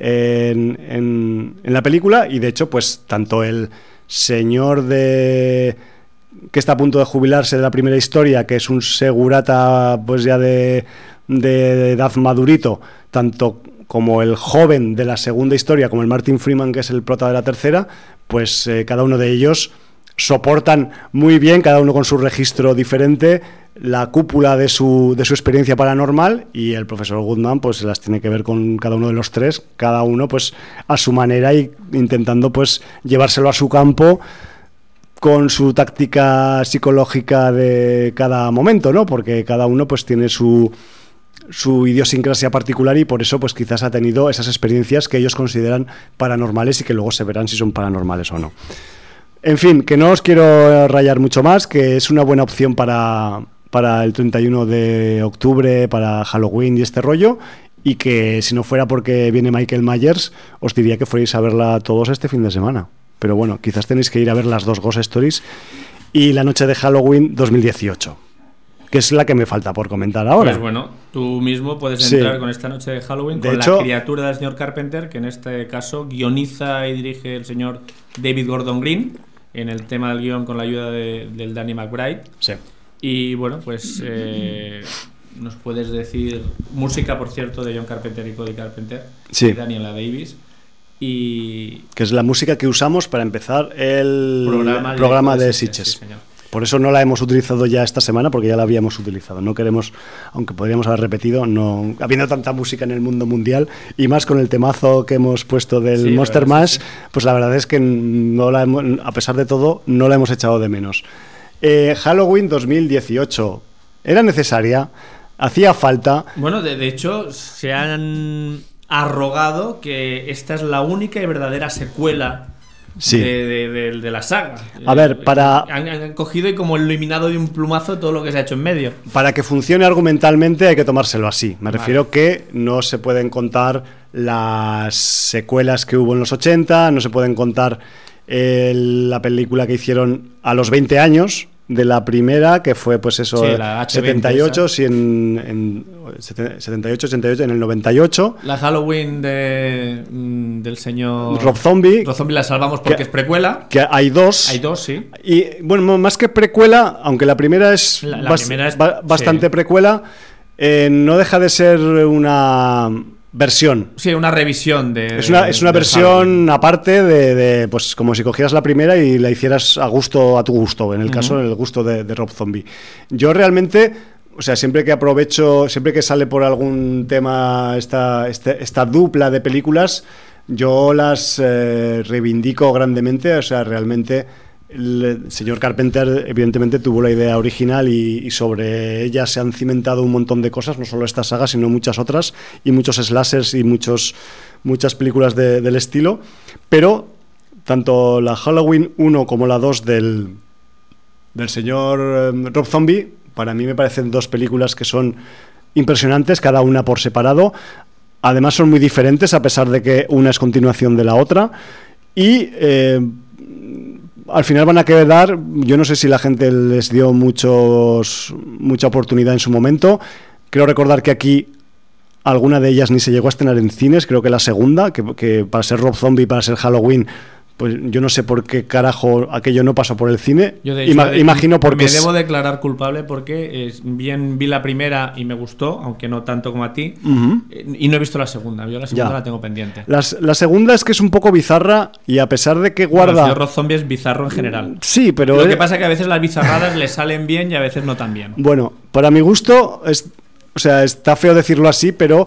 en la película, y de hecho, pues tanto el señor que está a punto de jubilarse de la primera historia, que es un segurata pues ya de edad madurito, tanto como el joven de la segunda historia, como el Martin Freeman, que es el prota de la tercera, pues cada uno de ellos soportan muy bien, cada uno con su registro diferente, la cúpula de su experiencia paranormal, y el profesor Goodman pues se las tiene que ver con cada uno de los tres, cada uno pues a su manera, y intentando pues llevárselo a su campo con su táctica psicológica de cada momento, ¿no? Porque cada uno pues tiene su idiosincrasia particular, y por eso pues quizás ha tenido esas experiencias que ellos consideran paranormales y que luego se verán si son paranormales o no. En fin, que no os quiero rayar mucho más, que es una buena opción para el 31 de octubre, para Halloween y este rollo, y que si no fuera porque viene Michael Myers, os diría que fuerais a verla todos este fin de semana. Pero bueno, quizás tenéis que ir a ver las dos Ghost Stories y la noche de Halloween 2018. Que es la que me falta por comentar ahora. Pues bueno, tú mismo puedes entrar con esta noche de Halloween, con la criatura del señor Carpenter, que en este caso guioniza y dirige el señor David Gordon Green, en el tema del guión con la ayuda del Danny McBride. Sí. Y bueno, pues nos puedes decir música, por cierto, de John Carpenter y Cody Carpenter, sí, y Daniela Davis. Y que es la música que usamos para empezar el programa de Sitges. Sí, señor. Por eso no la hemos utilizado ya esta semana, porque ya la habíamos utilizado. No queremos, aunque podríamos haber repetido, no habiendo tanta música en el mundo mundial, y más con el temazo que hemos puesto del Monster Mash, pues la verdad es que a pesar de todo, no la hemos echado de menos. Halloween 2018. ¿Era necesaria? ¿Hacía falta? Bueno, de hecho, se han arrogado que esta es la única y verdadera secuela de la saga. A ver, han cogido y como eliminado de un plumazo todo lo que se ha hecho en medio. Para que funcione argumentalmente hay que tomárselo así. Me refiero que no se pueden contar las secuelas que hubo en los 80, no se pueden contar la película que hicieron a los 20 años de la primera, que fue pues eso, la 78, sí, en 78, 88, en el 98. La Halloween del señor Rob Zombie. Rob Zombie la salvamos porque es precuela. Que hay dos. Hay dos, sí. Y bueno, más que precuela, aunque la primera es, bastante precuela, no deja de ser una versión. Sí, una revisión es una versión aparte de pues como si cogieras la primera y la hicieras a tu gusto, en el caso el gusto de Rob Zombie. Yo realmente, o sea, siempre que sale por algún tema esta dupla de películas, yo las reivindico grandemente. O sea, realmente el señor Carpenter evidentemente tuvo la idea original y sobre ella se han cimentado un montón de cosas, no solo esta saga sino muchas otras, y muchos slashers y muchas películas del estilo. Pero tanto la Halloween 1 como la 2 del señor Rob Zombie, para mí me parecen dos películas que son impresionantes, cada una por separado. Además son muy diferentes, a pesar de que una es continuación de la otra, y al final van a quedar, yo no sé si la gente les dio mucha oportunidad en su momento. Creo recordar que aquí alguna de ellas ni se llegó a estrenar en cines, creo que la segunda, que para ser Rob Zombie, para ser Halloween, pues yo no sé por qué carajo aquello no pasó por el cine. Yo de hecho, imagino porque... Me debo declarar culpable porque bien vi la primera y me gustó, aunque no tanto como a ti, y no he visto la segunda. Yo la segunda la tengo pendiente. La segunda es que es un poco bizarra y a pesar de que guarda... El Rob Zombie es bizarro en general. Sí, pero... Lo que pasa es que a veces las bizarradas le salen bien y a veces no tan bien. Bueno, para mi gusto, o sea, está feo decirlo así, pero...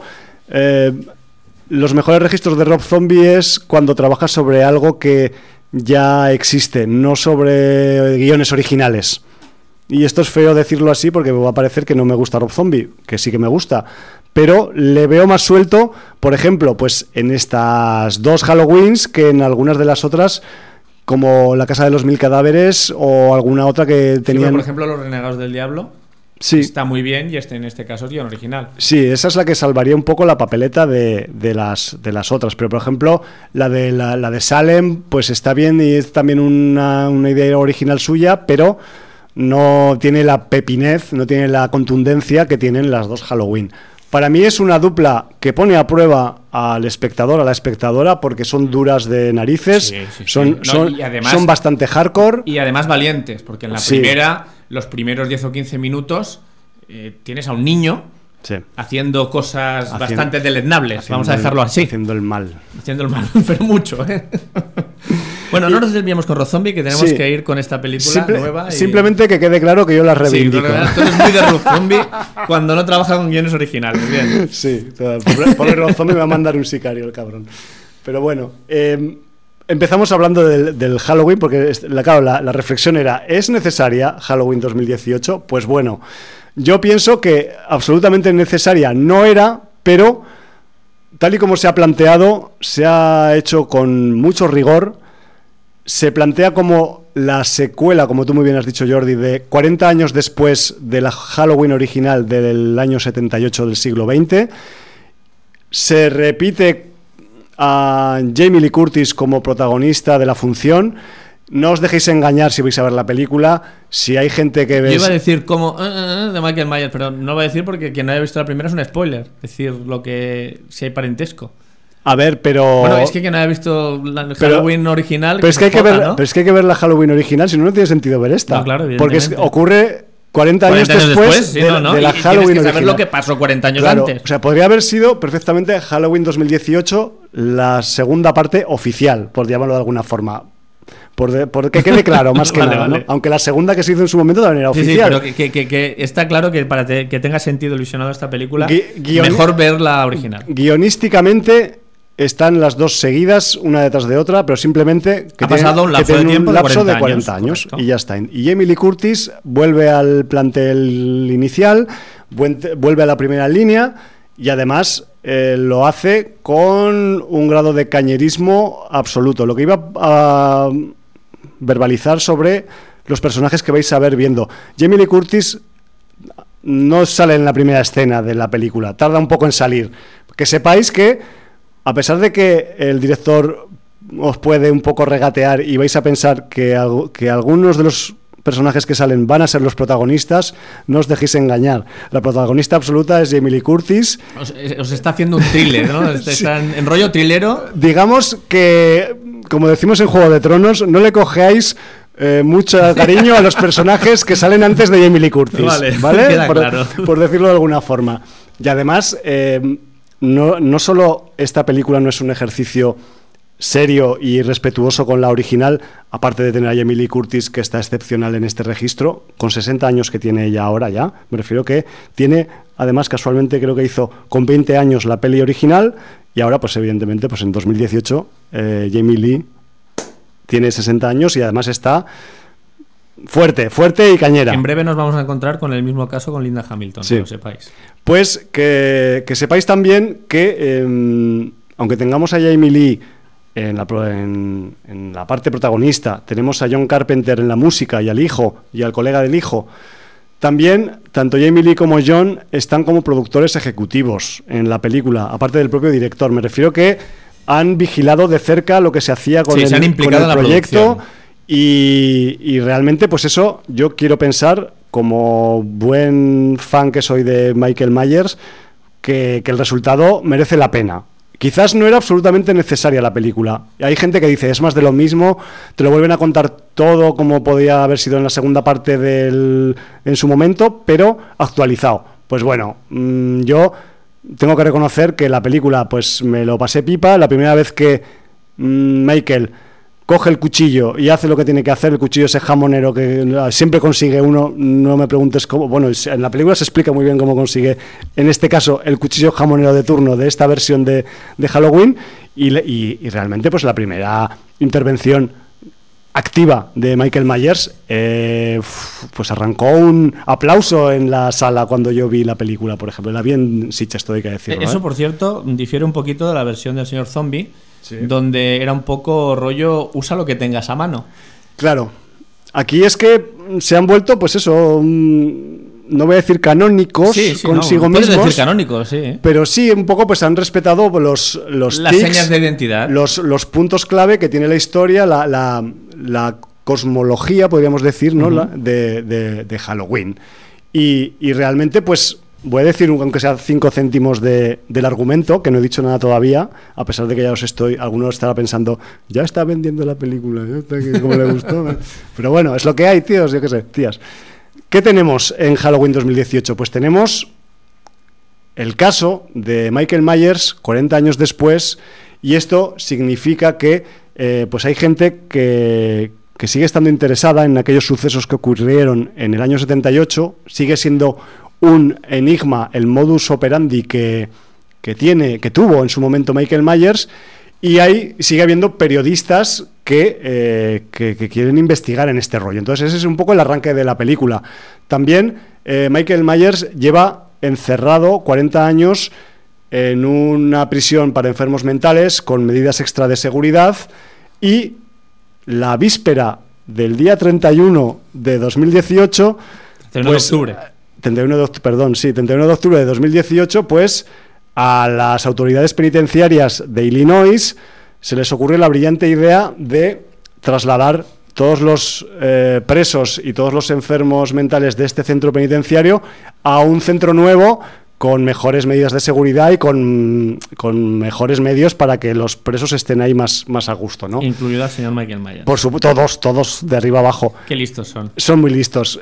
los mejores registros de Rob Zombie es cuando trabajas sobre algo que ya existe, no sobre guiones originales. Y esto es feo decirlo así porque me va a parecer que no me gusta Rob Zombie, que sí que me gusta. Pero le veo más suelto, por ejemplo, pues en estas 2 Halloweens que en algunas de las otras, como La Casa de los Mil Cadáveres o alguna otra que tenían... Sí, por ejemplo, Los Renegados del Diablo. Sí. Está muy bien y en este caso es guion original. Sí, esa es la que salvaría un poco la papeleta de las otras. Pero, por ejemplo, la de Salem, pues está bien y es también una idea original suya, pero no tiene la pepinez, no tiene la contundencia que tienen las 2 Halloween. Para mí es una dupla que pone a prueba al espectador, a la espectadora, porque son duras de narices, son bastante hardcore. Y además valientes, porque en la primera, los primeros 10 o 15 minutos, tienes a un niño haciendo cosas bastante deleznables, vamos a dejarlo así. Haciendo el mal, pero mucho, ¿eh? Bueno, no nos desviamos con Rob Zombie, que tenemos que ir con esta película nueva. Simplemente que quede claro que yo la reivindico. Sí, tú eres muy de Rob Zombie cuando no trabaja con guiones originales. Bien. Sí, pobre Rob Zombie me va a mandar un sicario el cabrón. Pero bueno, empezamos hablando del Halloween, porque la reflexión era, ¿es necesaria Halloween 2018? Pues bueno, yo pienso que absolutamente necesaria no era, pero tal y como se ha planteado, se ha hecho con mucho rigor. Se plantea como la secuela, como tú muy bien has dicho, Jordi, de 40 años después de la Halloween original del año 78 del siglo XX. Se repite a Jamie Lee Curtis como protagonista de la función. No os dejéis engañar si vais a ver la película. Si hay gente que ve... Yo iba a decir como de Michael Myers, pero no lo voy a decir porque quien no haya visto la primera es un spoiler. Es decir, si hay parentesco. A ver, pero... Bueno, es que quien haya visto la Halloween original... Pero es que hay que ver, ¿no? Pero es que hay que ver la Halloween original, si no, no tiene sentido ver esta. No, claro, porque ocurre 40 años después de la Halloween original. Saber original. Lo que pasó 40 años antes. O sea, podría haber sido perfectamente Halloween 2018 la segunda parte oficial, por llamarlo de alguna forma. Por que quede claro, más que nada, ¿no? Aunque la segunda que se hizo en su momento también era oficial. Sí, pero que está claro que para que tenga sentido el visionado de esta película, mejor ver la original. Guionísticamente están las 2 seguidas, una detrás de otra, pero simplemente que ha pasado un lapso de 40 años y ya está. Y Jamie Lee Curtis vuelve al plantel inicial, vuelve a la primera línea y además lo hace con un grado de cañerismo absoluto. Lo que iba a verbalizar sobre los personajes que vais a ver viendo. Jamie Lee Curtis no sale en la primera escena de la película, tarda un poco en salir. Que sepáis que a pesar de que el director os puede un poco regatear y vais a pensar que algunos de los personajes que salen van a ser los protagonistas, no os dejéis engañar. La protagonista absoluta es Jamie Lee Curtis. Os está haciendo un thriller, ¿no? Está en rollo thrillero. Digamos que, como decimos en Juego de Tronos, no le cojáis mucho cariño a los personajes que salen antes de Jamie Lee Curtis. ¿Vale? Queda claro. Por decirlo de alguna forma. Y además... No solo esta película no es un ejercicio serio y respetuoso con la original, aparte de tener a Jamie Lee Curtis, que está excepcional en este registro, con 60 años que tiene ella ahora ya, me refiero que tiene, además casualmente creo que hizo con 20 años la peli original, y ahora pues evidentemente pues en 2018 Jamie Lee tiene 60 años y además está... Fuerte y cañera. En breve nos vamos a encontrar con el mismo caso con Linda Hamilton, que lo sepáis. Pues que sepáis también que, aunque tengamos a Jamie Lee en la parte protagonista, tenemos a John Carpenter en la música y al hijo y al colega del hijo, también tanto Jamie Lee como John están como productores ejecutivos en la película, aparte del propio director. Me refiero que han vigilado de cerca lo que se hacía con el proyecto. Y realmente, pues eso, yo quiero pensar, como buen fan que soy de Michael Myers, que el resultado merece la pena. Quizás no era absolutamente necesaria la película. Hay gente que dice, es más de lo mismo, te lo vuelven a contar todo como podía haber sido en la segunda parte en su momento, pero actualizado. Pues bueno, yo tengo que reconocer que la película pues me lo pasé pipa. La primera vez que Michael coge el cuchillo y hace lo que tiene que hacer, el cuchillo ese jamonero que siempre consigue uno, no me preguntes cómo, bueno, en la película se explica muy bien cómo consigue, en este caso, el cuchillo jamonero de turno de esta versión de Halloween, y realmente pues la primera intervención activa de Michael Myers, pues arrancó un aplauso en la sala cuando yo vi la película, por ejemplo. La vi en Sitges, esto hay que decirlo. Eso, por cierto, difiere un poquito de la versión del señor Zombie, sí, donde era un poco rollo, usa lo que tengas a mano. Claro. Aquí es que se han vuelto, pues eso, no voy a decir canónicos consigo mismos. Puedes decir canónicos, sí. Pero sí, un poco pues han respetado las tics, señas de identidad. Los puntos clave que tiene la historia, la cosmología, podríamos decir, ¿no? Uh-huh. de Halloween. Y realmente, pues, voy a decir, aunque sea 5 céntimos del argumento, que no he dicho nada todavía, a pesar de que ya os estoy, alguno estará pensando, ya está vendiendo la película, como le gustó. Pero bueno, es lo que hay, tíos, yo qué sé, tías. ¿Qué tenemos en Halloween 2018? Pues tenemos el caso de Michael Myers 40 años después, y esto significa que pues hay gente que sigue estando interesada en aquellos sucesos que ocurrieron en el año 78, sigue siendo un enigma el modus operandi que tuvo en su momento Michael Myers, y sigue habiendo periodistas que quieren investigar en este rollo. Entonces ese es un poco el arranque de la película. También Michael Myers lleva encerrado 40 años en una prisión para enfermos mentales con medidas extra de seguridad, y la víspera del día 31 de 2018... 31 de octubre. 31 de octubre de 2018, pues a las autoridades penitenciarias de Illinois se les ocurre la brillante idea de trasladar todos los presos y todos los enfermos mentales de este centro penitenciario a un centro nuevo con mejores medidas de seguridad y con mejores medios para que los presos estén ahí más a gusto, ¿no? Incluido al señor Michael Myers. Por supuesto, todos de arriba abajo. Qué listos son. Son muy listos.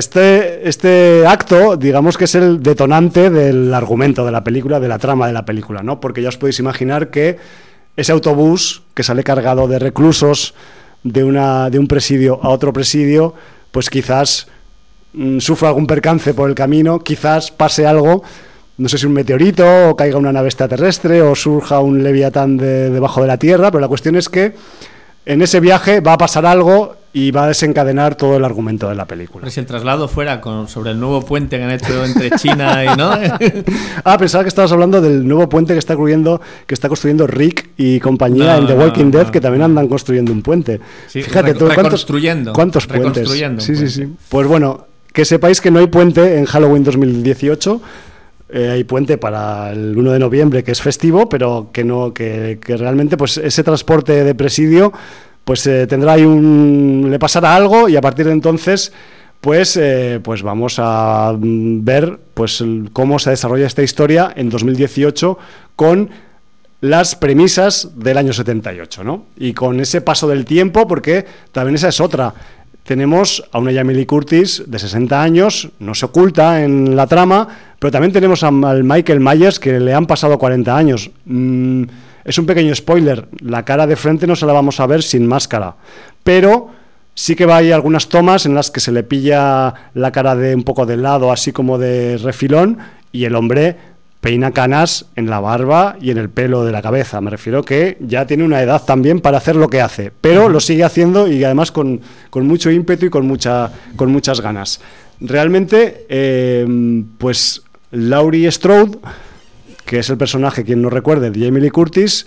Este acto, digamos que es el detonante del argumento de la película, de la trama de la película, ¿no? Porque ya os podéis imaginar que ese autobús que sale cargado de reclusos de un presidio a otro presidio, pues quizás sufra algún percance por el camino, quizás pase algo, no sé si un meteorito o caiga una nave extraterrestre o surja un leviatán debajo de la Tierra, pero la cuestión es que en ese viaje va a pasar algo y va a desencadenar todo el argumento de la película. Pero si el traslado fuera sobre el nuevo puente que han hecho entre China y ¿no? Pensaba que estabas hablando del nuevo puente que está construyendo Rick y compañía en The Walking Dead, que también andan construyendo un puente. Sí, fíjate tú, ¿cuántos puentes? Sí. Pues bueno, que sepáis que no hay puente en Halloween 2018. Hay puente para el 1 de noviembre, que es festivo, pero que realmente pues ese transporte de presidio pues tendrá ahí le pasará algo, y a partir de entonces pues vamos a ver pues cómo se desarrolla esta historia en 2018 con las premisas del año 78, ¿no? Y con ese paso del tiempo, porque también esa es otra. Tenemos a una Jamie Lee Curtis de 60 años, no se oculta en la trama, pero también tenemos al Michael Myers, que le han pasado 40 años. Es un pequeño spoiler, la cara de frente no se la vamos a ver sin máscara, pero sí que hay algunas tomas en las que se le pilla la cara de un poco de lado, así como de refilón, y el hombre peina canas en la barba y en el pelo de la cabeza. Me refiero que ya tiene una edad también para hacer lo que hace, pero lo sigue haciendo, y además con mucho ímpetu y con muchas ganas. Realmente, pues Laurie Strode, que es el personaje, quien no recuerde, de Jamie Lee Curtis,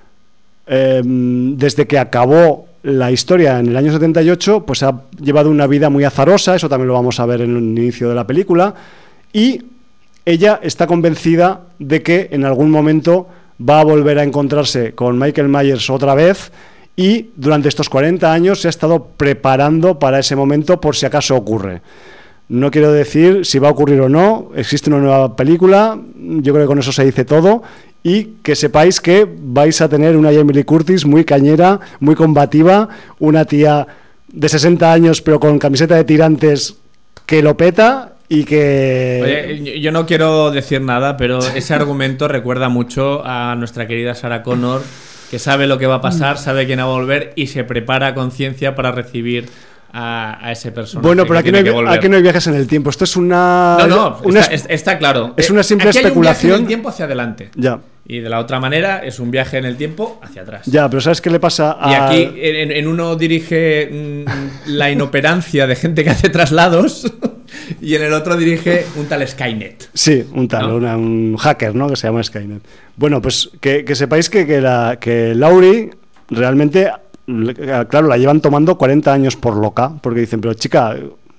desde que acabó la historia en el año 78, pues ha llevado una vida muy azarosa, eso también lo vamos a ver en el inicio de la película, y ella está convencida de que en algún momento va a volver a encontrarse con Michael Myers otra vez, y durante estos 40 años se ha estado preparando para ese momento por si acaso ocurre. No quiero decir si va a ocurrir o no, existe una nueva película, yo creo que con eso se dice todo, y que sepáis que vais a tener una Jamie Lee Curtis muy cañera, muy combativa, una tía de 60 años pero con camiseta de tirantes que lo peta y que... Oye, yo no quiero decir nada, pero ese argumento recuerda mucho a nuestra querida Sarah Connor, que sabe lo que va a pasar, sabe quién va a volver y se prepara a conciencia para recibir a ese personaje. Bueno, pero aquí no hay viajes en el tiempo. Esto es una... Está claro. Es una simple aquí especulación. Hay un viaje en el tiempo hacia adelante. Ya. Y de la otra manera es un viaje en el tiempo hacia atrás. Ya, pero ¿sabes qué le pasa a...? Y aquí en uno dirige la inoperancia de gente que hace traslados y en el otro dirige un tal Skynet. Sí, un tal, ¿no? Un hacker, ¿no? Que se llama Skynet. Bueno, pues que sepáis que Laurie realmente... Claro, la llevan tomando 40 años por loca, porque dicen, pero chica,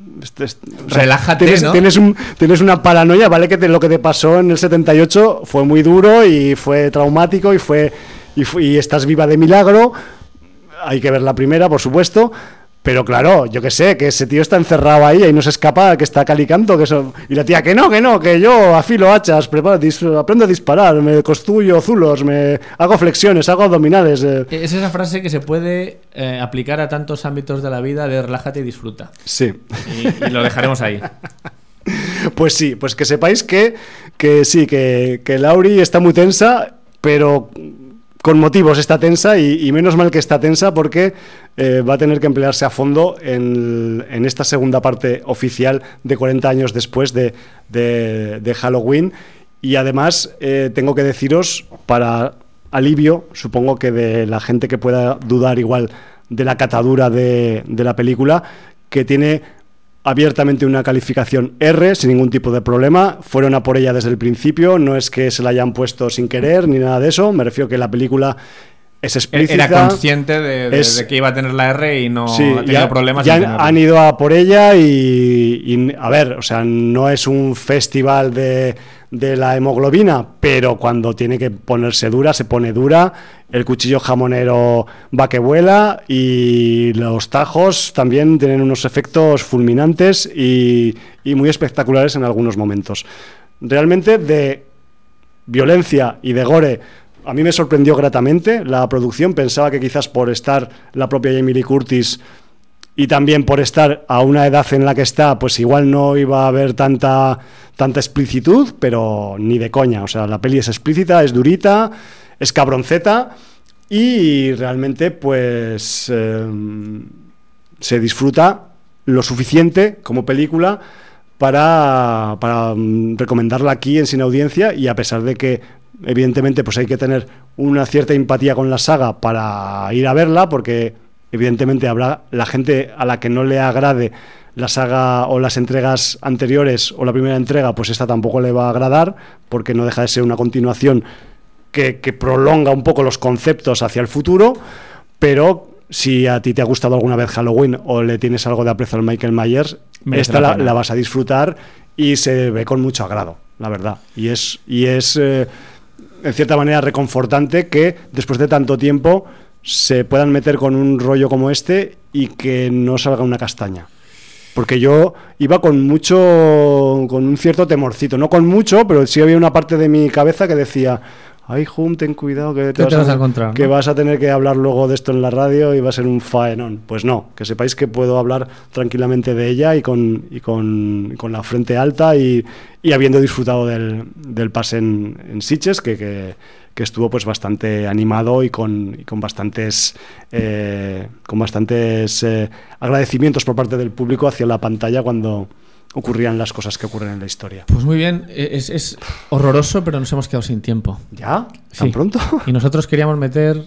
relájate, ¿no? Tienes una paranoia, ¿vale? Que lo que te pasó en el 78 fue muy duro y fue traumático y estás viva de milagro. Hay que ver la primera, por supuesto. Pero claro, yo que sé, que ese tío está encerrado ahí y no se escapa, que está calicando, que eso... Y la tía, que no, que yo afilo hachas, aprendo a disparar, me construyo zulos, me hago flexiones, hago abdominales. Es esa frase que se puede aplicar a tantos ámbitos de la vida de relájate y disfruta. Sí. Y lo dejaremos ahí. Pues sí, pues que sepáis que sí, que Laurie está muy tensa, pero... con motivos está tensa y menos mal que está tensa porque va a tener que emplearse a fondo en esta segunda parte oficial de 40 años después de Halloween. Y además tengo que deciros, para alivio, supongo que de la gente que pueda dudar igual de la catadura de la película, que tiene abiertamente una calificación R, sin ningún tipo de problema. Fueron a por ella desde el principio, no es que se la hayan puesto sin querer ni nada de eso. Me refiero que la película es explícita. Era consciente de que iba a tener la R y no ha tenido problemas. Ya han ido a por ella y a ver, o sea, no es un festival de la hemoglobina, pero cuando tiene que ponerse dura, se pone dura. El cuchillo jamonero va que vuela y los tajos también tienen unos efectos fulminantes y muy espectaculares en algunos momentos. Realmente de violencia y de gore a mí me sorprendió gratamente la producción. Pensaba que quizás por estar la propia Jamie Lee Curtis y también por estar a una edad en la que está, pues igual no iba a haber tanta explicitud, pero ni de coña. O sea, la peli es explícita, es durita, es cabronceta y realmente pues se disfruta lo suficiente como película para recomendarla aquí en Sin Audiencia. Y a pesar de que evidentemente pues hay que tener una cierta empatía con la saga para ir a verla, porque evidentemente habrá la gente a la que no le agrade la saga o las entregas anteriores o la primera entrega, pues esta tampoco le va a agradar, porque no deja de ser una continuación que prolonga un poco los conceptos hacia el futuro. Pero si a ti te ha gustado alguna vez Halloween o le tienes algo de aprecio al Michael Myers, esta la vas a disfrutar y se ve con mucho agrado, la verdad. Y es en cierta manera reconfortante que después de tanto tiempo se puedan meter con un rollo como este y que no salga una castaña. Porque yo iba con un cierto temorcito, no con mucho, pero sí había una parte de mi cabeza que decía: ay, Hum, ten cuidado que te vas a encontrar, que vas a tener que hablar luego de esto en la radio y va a ser un faenón. Pues no, que sepáis que puedo hablar tranquilamente de ella y con la frente alta y habiendo disfrutado del pase en Sitges, que estuvo pues bastante animado y con bastantes agradecimientos por parte del público hacia la pantalla cuando ocurrían las cosas que ocurren en la historia. Pues muy bien, es horroroso, pero nos hemos quedado sin tiempo. ¿Ya? ¿Tan pronto? Y nosotros queríamos meter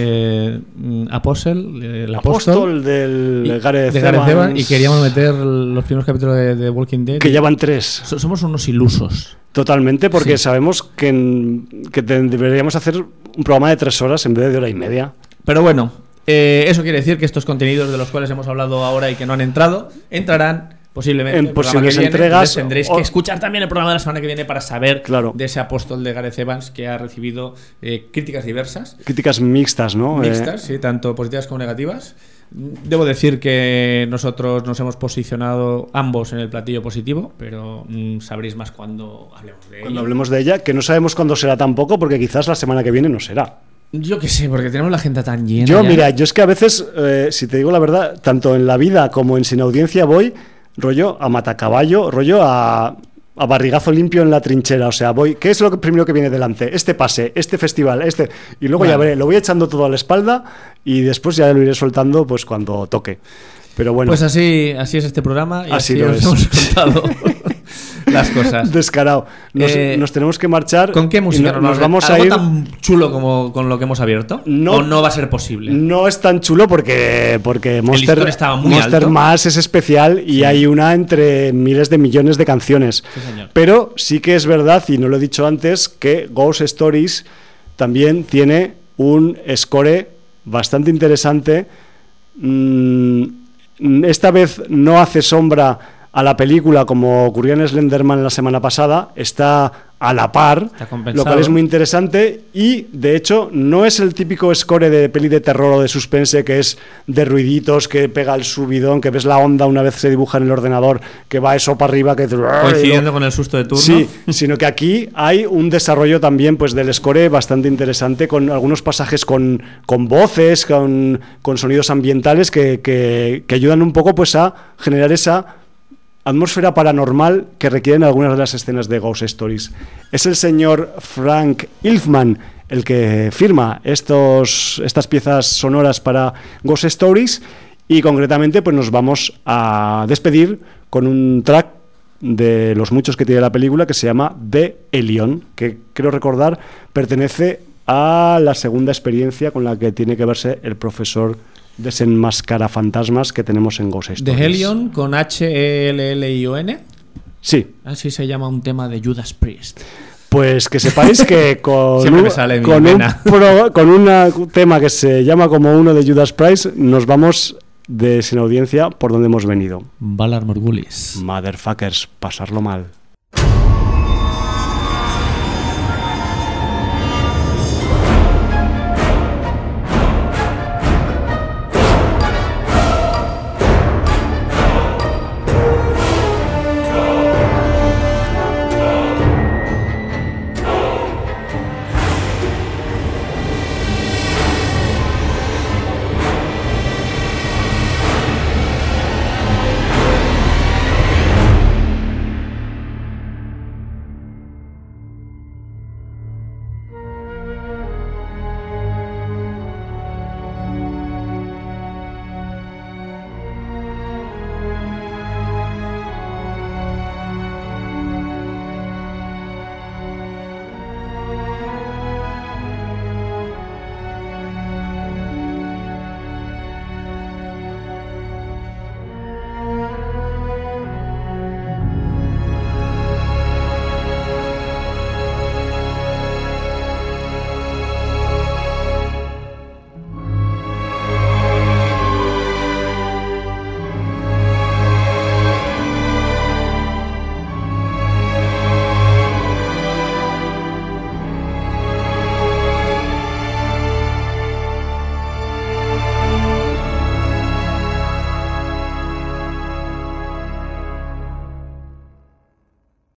Apostle, el apóstol del Gareth Evans, y queríamos meter los primeros capítulos de Walking Dead. Que ya van 3. Somos unos ilusos. Totalmente, porque sabemos que deberíamos hacer un programa de 3 horas en vez de hora y media. Pero bueno, eso quiere decir que estos contenidos de los cuales hemos hablado ahora y que no han entrado, entrarán Posiblemente. en el programa posibles que viene. entregas. Entonces tendréis que escuchar también el programa de la semana que viene para saber Claro. de ese apóstol de Gareth Evans que ha recibido críticas diversas. Críticas mixtas, ¿no? Mixtas, sí, tanto positivas como negativas. Debo decir que nosotros nos hemos posicionado ambos en el platillo positivo, pero sabréis más cuando hablemos de Cuando ello. hablemos de ella, que no sabemos cuándo será tampoco, porque quizás la semana que viene no será. Yo qué sé, porque tenemos la agenda tan llena. Yo, ya. mira, yo es que a veces, si te digo la verdad, tanto en la vida como en Sin Audiencia voy, rollo a matacaballo, rollo a barrigazo limpio en la trinchera. O sea, voy, ¿qué es lo primero que viene delante? Este pase, este festival, este. Y luego ya Bueno. veré, lo voy echando todo a la espalda y después ya lo iré soltando pues cuando toque. Pero bueno, Pues así es este programa y Así así lo os es. hemos contado las cosas. descarado. Nos tenemos que marchar. ¿Con qué música y nos vamos a ¿Algo ir? tan chulo como con lo que hemos abierto? No. ¿O no va a ser posible? No es tan chulo porque Monster, listón estaba muy Monster alto. Mash es especial y hay una entre miles de millones de canciones. Sí, señor. Pero sí que es verdad, y no lo he dicho antes, que Ghost Stories también tiene un score bastante interesante. Esta vez no hace sombra a la película como ocurrió en Slenderman la semana pasada, está a la par, Está compensado. lo cual es muy interesante y de hecho no es el típico score de peli de terror o de suspense que es de ruiditos, que pega el subidón, que ves la onda una vez se dibuja en el ordenador, que va eso para arriba, que Coincidiendo con el susto de turno. Sí, sino que aquí hay un desarrollo también pues del score bastante interesante, con algunos pasajes con voces, con sonidos ambientales que ayudan un poco pues a generar esa atmósfera paranormal que requieren algunas de las escenas de Ghost Stories. Es el señor Frank Ilfman el que firma estas piezas sonoras para Ghost Stories y concretamente pues nos vamos a despedir con un track de los muchos que tiene la película que se llama The Alien, que creo recordar pertenece a la segunda experiencia con la que tiene que verse el profesor desenmascara fantasmas que tenemos en Ghost Stories. The Hellion con H-E-L-L-I-O-N. Sí, Así se llama un tema de Judas Priest. pues que sepáis que con Siempre un, me sale mi con un vena. con un tema que se llama como uno de Judas Priest, nos vamos de Sin Audiencia por donde hemos venido. Valar Morgulis. Motherfuckers, pasarlo mal.